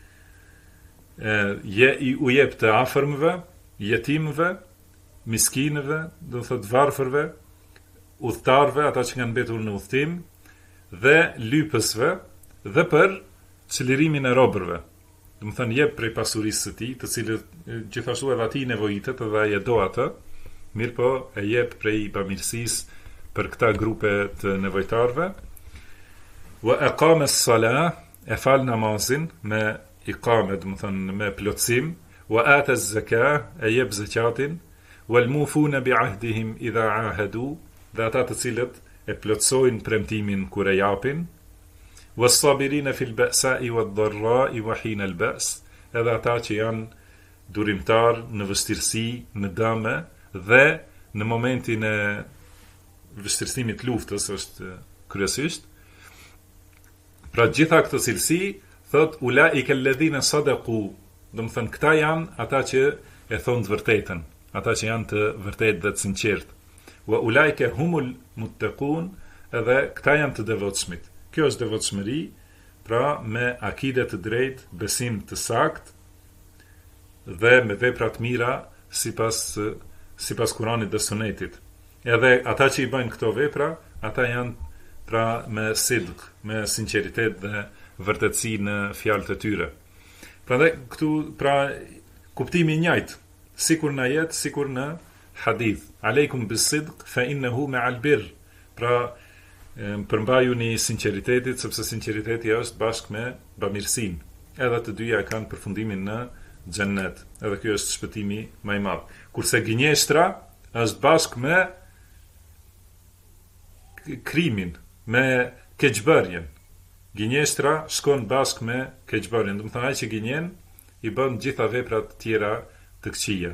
U jep të afërmëve, jetimëve, miskinëve, do të thotë varfërve, udhëtarëve, ata që kanë mbetur në udhtim, dhe lypësve, dhe për çlirimin e robërve. Do të thënë jep prej pasurisë së tij, të cilët gjithashtu edhe ati nevojitet edhe ai e do atë, mirë po e jep prej bamirësisë për këta grupe të nevojtarëve. Wa aqama as-salah, e fal namazin me iqame, do të thënë me plotësim, wa ata az-zakah, e jep zakatin, wal mufuna bi ahdihim idha ahadu, dhe ata të cilët e plotësojnë premtimin kur e japin, was-sabirina fil ba'sa'i wad-dharra'i wa hina al-ba's, edhe ata që janë durimtar në vështirësi, në dëme, dhe në momentin e vështirësimit luftës është kryesisht. Pra gjitha këto cilësi, thot ulaika alladhina sadaqu, do të thënë këta janë ata që e thonë të vërtetën, ata që janë të vërtetë dhe të sinqertë. Wa ulaika humul muttaqun, edhe këta janë të devotshmit. Kjo është devotshmëri, pra me akide të drejtë, besim të saktë dhe me vepra të mira sipas Kuranit dhe Sunetit. Edhe ata që i bëjnë këto vepra, ata janë pra me sidq, me sinqeritet dhe vërtetësi në fjalët e tyre. Prandaj këtu pra kuptimi i njëjtë, sikur në ajet, sikur në hadith. Aleikum bis-sidq fa innahu ma'al birr. Pra përmbajuni sinqeritetit, sepse sinqeriteti është bashkë me bamirësinë. Edhe të dyja kanë përfundimin në xhennet. Edhe ky është shpëtimi më i madh. Kurse gënjeshtra është bashkë me krimin, me keqbërjen. Gënjeshtra shkon bashkë me keqbërjen. Do të thonë ai që gënjen i bën gjitha veprat tjera të këqija.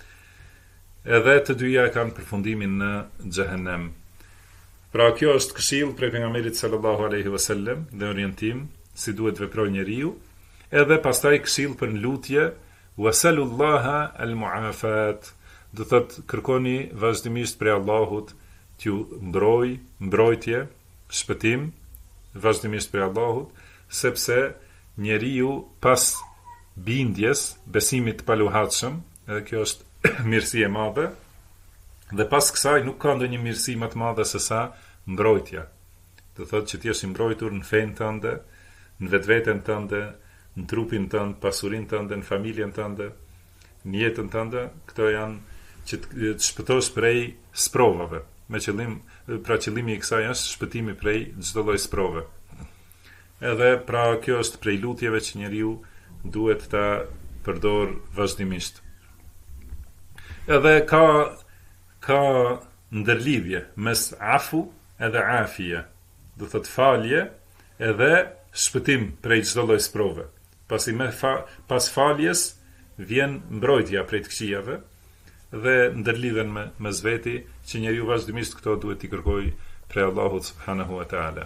Edhe të dyja kanë përfundimin në xhehenem. Pra kjo është këshill prej pejgamberit sallallahu alaihi wasallam dhe orientim si duhet veprojë njeriu, edhe pastaj këshill për lutje wasalullaha almuafat. Do thot kërkoni vazhdimisht prej Allahut t'ju mbrojtje, shpëtim vazhdimisht prej Allahut, sepse njeriu pas bindjes, besimit të paluhatshëm, edhe kjo është mirësi e madhe, dhe pas kësaj nuk ka ndonjë mirësi më të madhe se sa mbrojtja. Do thotë që ti je i mbrojtur në fenë tënde, në vetveten tënde, në trupin tënd, pasurinë tënde, në familjen tënde, në jetën tënde. Këto janë që të shpëtosh prej sprovave. Me qëllim, pra qëllimi i kësaj është shpëtimi prej çdo lloji sprove. Edhe pra kjo është prej lutjeve që njeriu duhet ta përdor vazhdimisht. Edhe ka ndërlidhje mes afu edhe afia. Do thot falje edhe shpëtim prej çdo lloji sprove. Pasi pas faljes vjen mbrojtja prej të këqijave dhe ndërlidhen me zveti që njeriu vazhdimisht këto duhet t'i kërkojë prej Allahut subhanahu wa taala.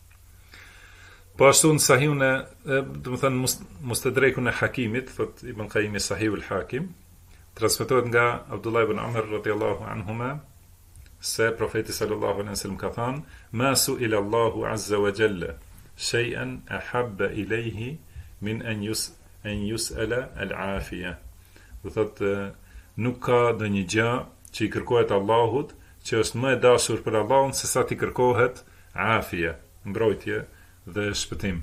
Po ashtu në sahihun do të thënë mustadrekun e Hakimit, thot Ibn Qayyim Sahihul Hakim, transmetohet nga Abdullah ibn Umar radhiyallahu anhuma se profeti sallallahu alaihi wasallam ka thënë: "Ma su'ila Allahu azza wa jalla shay'an ahabba ilayhi min an yus'ala al-'afiyah." Do thotë nuk ka ndonjë gjë që i kërkohet Allahut që është më e dashur për Allahun se sa t'i kërkohet afia, mbrojtje dhe shpëtim.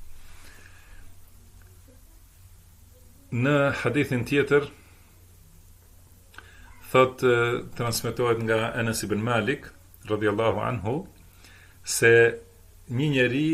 Në hadithin tjetër thot transmetohet nga Anas ibn Malik radhiyallahu anhu se një njeri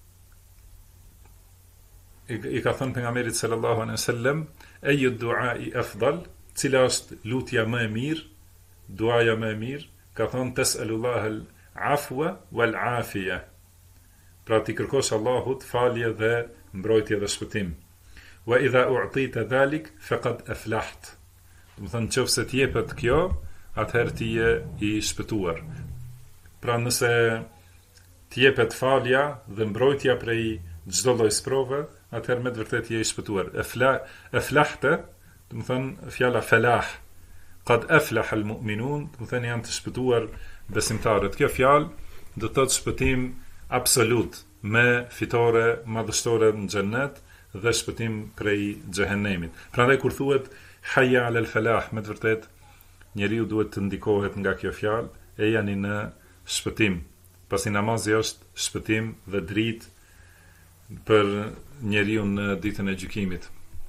i ka thënë pejgamberit sallallahu alaihi wasallam: "Ayu du'a'i afdal?" Cila është lutja më e mirë, duaja më e mirë? Ka thënë: "Tas'alullaha al-'afwa wal-'afiyah." Pra ti kërkosh Allahut falje dhe mbrojtje dhe shpëtim. "Wa idha u'tita dhalik faqad aflaht." Do të thënë nëse të jepet kjo, atëherë ti je i shpëtuar. Pra nëse të jepet falja dhe mbrojtja prej çdo lloji sprove, atëherë me të vërtetë je i shpëtuar. Aflahta, do të thënë fjala falah. Qad aflaha al-mu'minun, do të thënë janë të shpëtuar besimtarët. Kjo fjalë do të thotë shpëtim absolut, me fitore madhështore në xhennet dhe shpëtim prej xhehenemit. Prandaj kur thuhet hayya 'ala al-falah, me të vërtetë njeriu duhet të ndikohet nga kjo fjalë, e jani në shpëtim. Pasi namazi është shpëtim dhe dritë për njeriu në ditën e gjykimit.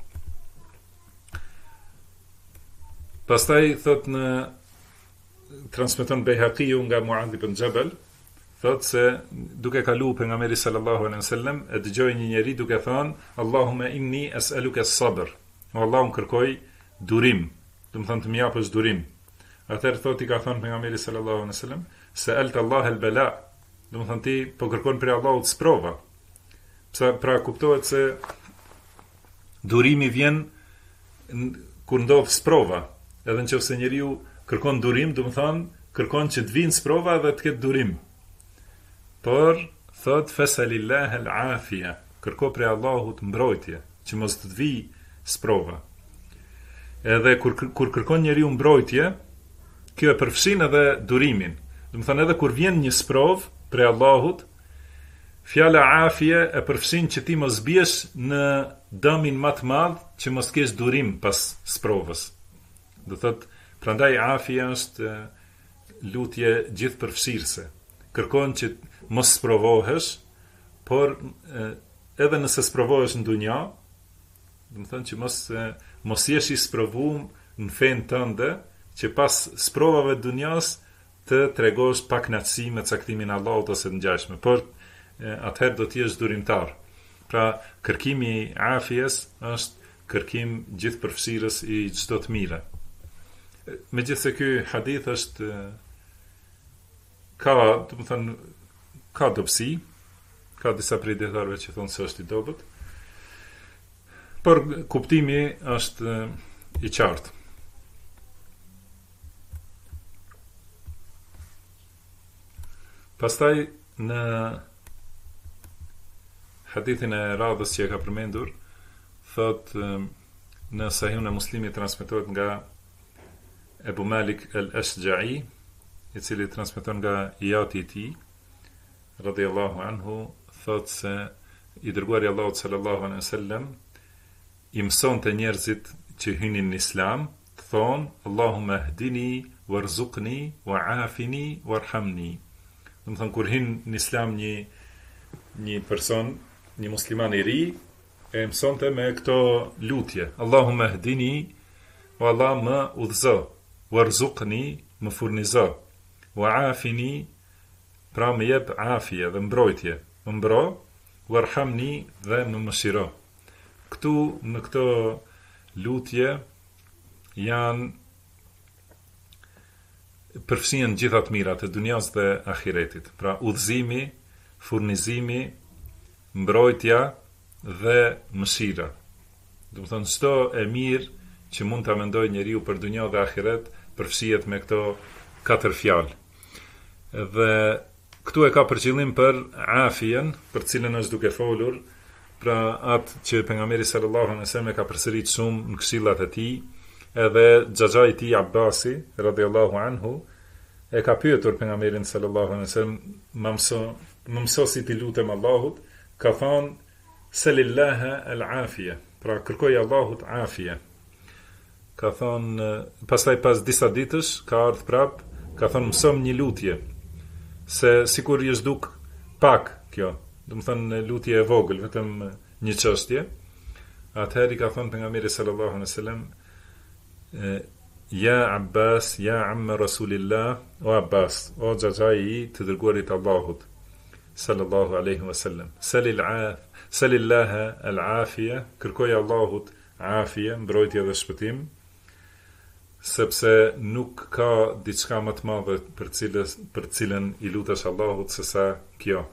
Pastaj thot në transmeton Bejhaqiu nga Muadh ibn Jabal, thot se duke kalu pejgamberi sallallahu alaihi wasallam e dëgjoi një njeri duke thënë: "Allahumma inni as'aluka as-sabr." O Allahun kërkoj durim, do të thonë të më japësh durim. Atëherë thot i ka thënë pejgamberi sallallahu alaihi wasallam: "Sa'alta Allah al-bala." Do të thonë ti po kërkon për Allahut sprova. Pra kuptohet se durimi vjen kur ndodh sprova. Edhe nëse njeriu kërkon durim, do të thonë kërkon që të vinë sprova dhe të ketë durim. Por thot fasalillah al-afia, kërko prej Allahut mbrojtje, që mos të vi sprova. Edhe kur kërkon njeriu mbrojtje, kjo e përfshin edhe durimin. Do të thonë edhe kur vjen një sprov prej Allahut, fjala afia e përfshin që ti mos biesh në dëmin më të madh, që mos kesh durim pas sprovës. Do thot, prandaj afia është lutje gjithëpërfshirëse. Kërkon që mos sprovohesh, por edhe nëse sprovohesh në dunja, do të thonë që mos jesh i sprovuar në fen tënde, që pas sprovave të dunjas të tregosh pak kënaqësi me caktimin e Allahut ose të ngjashme, por atëherë do të jesh durimtar. Pra, kërkimi i afies është kërkim gjithëpërfshirës i çdo të mire. Megjithëse ky hadith është ka dobësi, ka disa prej dietarëve që thonë se është i dobët, por kuptimi është i qartë. Pastaj në hadithin e radhës që e ka përmendur, thot në Sahihun e Muslimit transmetohet nga Ebu Malik al-Ashja'i, i cili transmeton nga ijati i tij, radhiyallahu anhu, thot se i dërguari Allahut sallallahu alaihi wasallam i mësonte njerëzit që hynin në Islam, të thonë Allahumma hdini warzuqni wa'afini warhamni. Do të thonë kur hyn në Islam një person, një musliman i ri, e mësonte me këto lutje. Allahumma hdini, o Allah më udhëzo, warzuqni, më furnizo, wa'afini, pra më jep afije dhe mbrojtje, më mbro, warhamni dhe më mëshiro. Këtu në këto lutje janë përfshihen gjitha të mirat e dunjas dhe ahiretit. Pra udhëzimi, furnizimi, mbrojtja dhe mëshira. Do të thonë çdo e mirë që mund ta mendojë njeriu për dunjë dhe ahiret përfshihet me këto katër fjalë. Dhe këtu e ka për qëllim për afien, për cilën është duke folur, pra atë që pejgamberi sallallahu alaihi wasallam e ka përsëritur shumë në këshillat e tij, edhe xhaxhai i tij Abbasi radhiyallahu anhu e ka pyetur pejgamberin sallallahu alaihi wasallam, më mëso si ti lutem Allahut, ka thonë selillaha al-afia, pra kërkoj Allahut afia. Ka thonë, pastaj pas disa ditësh ka ardhur prap, ka thonë mësom një lutje, se sikur i zhduk pak kjo, do të thonë lutje e vogël, vetëm një çështje. Atëherë i ka thonë pejgamberi sallallahu alaihi wasallam, ja Abbas, ja amma Rasulillah, o Abbas, o xhaxhai i të dërguarit Allahut sallallahu alaihi wasallam, selillaha al-afia, kërkoj Allahut afia, mbrojtje dhe shpëtim, sepse nuk ka diçka më të madhe për cilën i lutesh Allahut se sa kjo.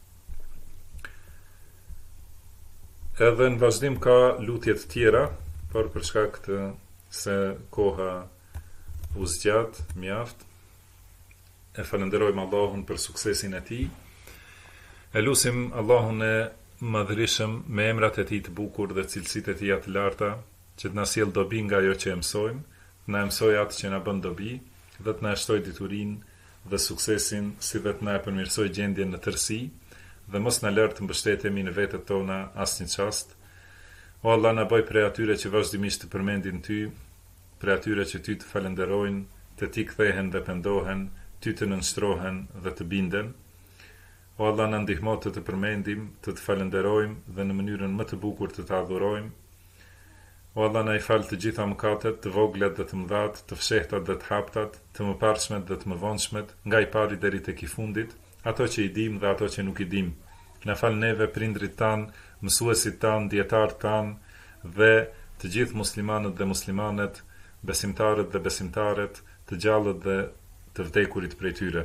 Edhe në vazhdim ka lutje të tjera, por për shkak të se koha u zgjat mjaft, e falenderojmë Allahun për suksesin e tij. E lutim Allahun e madhërisëm me emrat e tij të bukur dhe cilësitë e tij të larta, që të na sjell dobi nga ajo që e mësojmë, të na mësoj atë që na bën dobi, dhe të na shtoj diturinë dhe suksesin, si dhe të na përmirësoj gjendjen në tërësi, dhe mos na lër të mbështetemi në vetët tona asnjë çast. O Allah, na bëj prej atyre që vazhdimisht të përmendin ty, prej atyre që ty të falenderojnë, të ti kthehen dhe pendohen, ty të nënshtrohen dhe të binden. O Allah, na ndihmo të të përmendim, të të falenderojmë dhe në mënyrën më të bukur të të adhurojmë. O Allah, na i fal të gjitha mëkatet, të voglet dhe të mëdhat, të fshehtat dhe të haptat, të mëparshmet dhe të mëvonshmet, nga i pari deri tek i fundit, ato që i dim dhe ato që nuk i dim. Na fal neve, prindrit tan, mësuesit tan, dietarët tan dhe të gjithë muslimanët dhe muslimanet, besimtarët dhe besimtaret, të gjallët dhe të vdekurit prej tyre.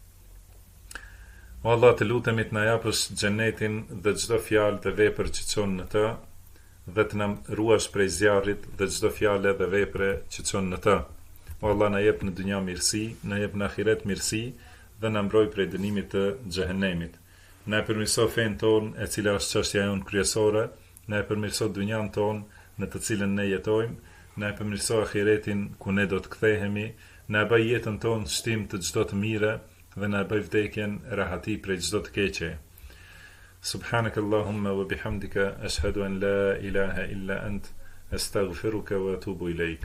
O Allah, të lutemi të na japësh xhenetin dhe çdo fjalë dhe vepër që çon në të, dhe të na ruash prej zjarrit dhe çdo fjalë dhe vepre që çon në të. O Allah, na jep në dynja mirësi, na jep në ahiret mirësi dhe na mbroj prej dënimit të xhehenemit. Na e përmirëso fen ton, e cila është çështja jonë kryesore, na e përmirëso dynjan ton në të cilën ne jetojmë, na e përmirëso ahiretin ku ne do të kthehemi, na e bëj jetën ton shtim të çdo të mire dhe na e bëj vdekjen rahati prej çdo të keqe. Subhanak Allahumma wa bihamdika, ashhadu an la ilaha illa ant, astaghfiruka wa atubu ilaik.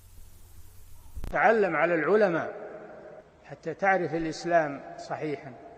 تعلم على العلماء حتى تعرف الإسلام صحيحا.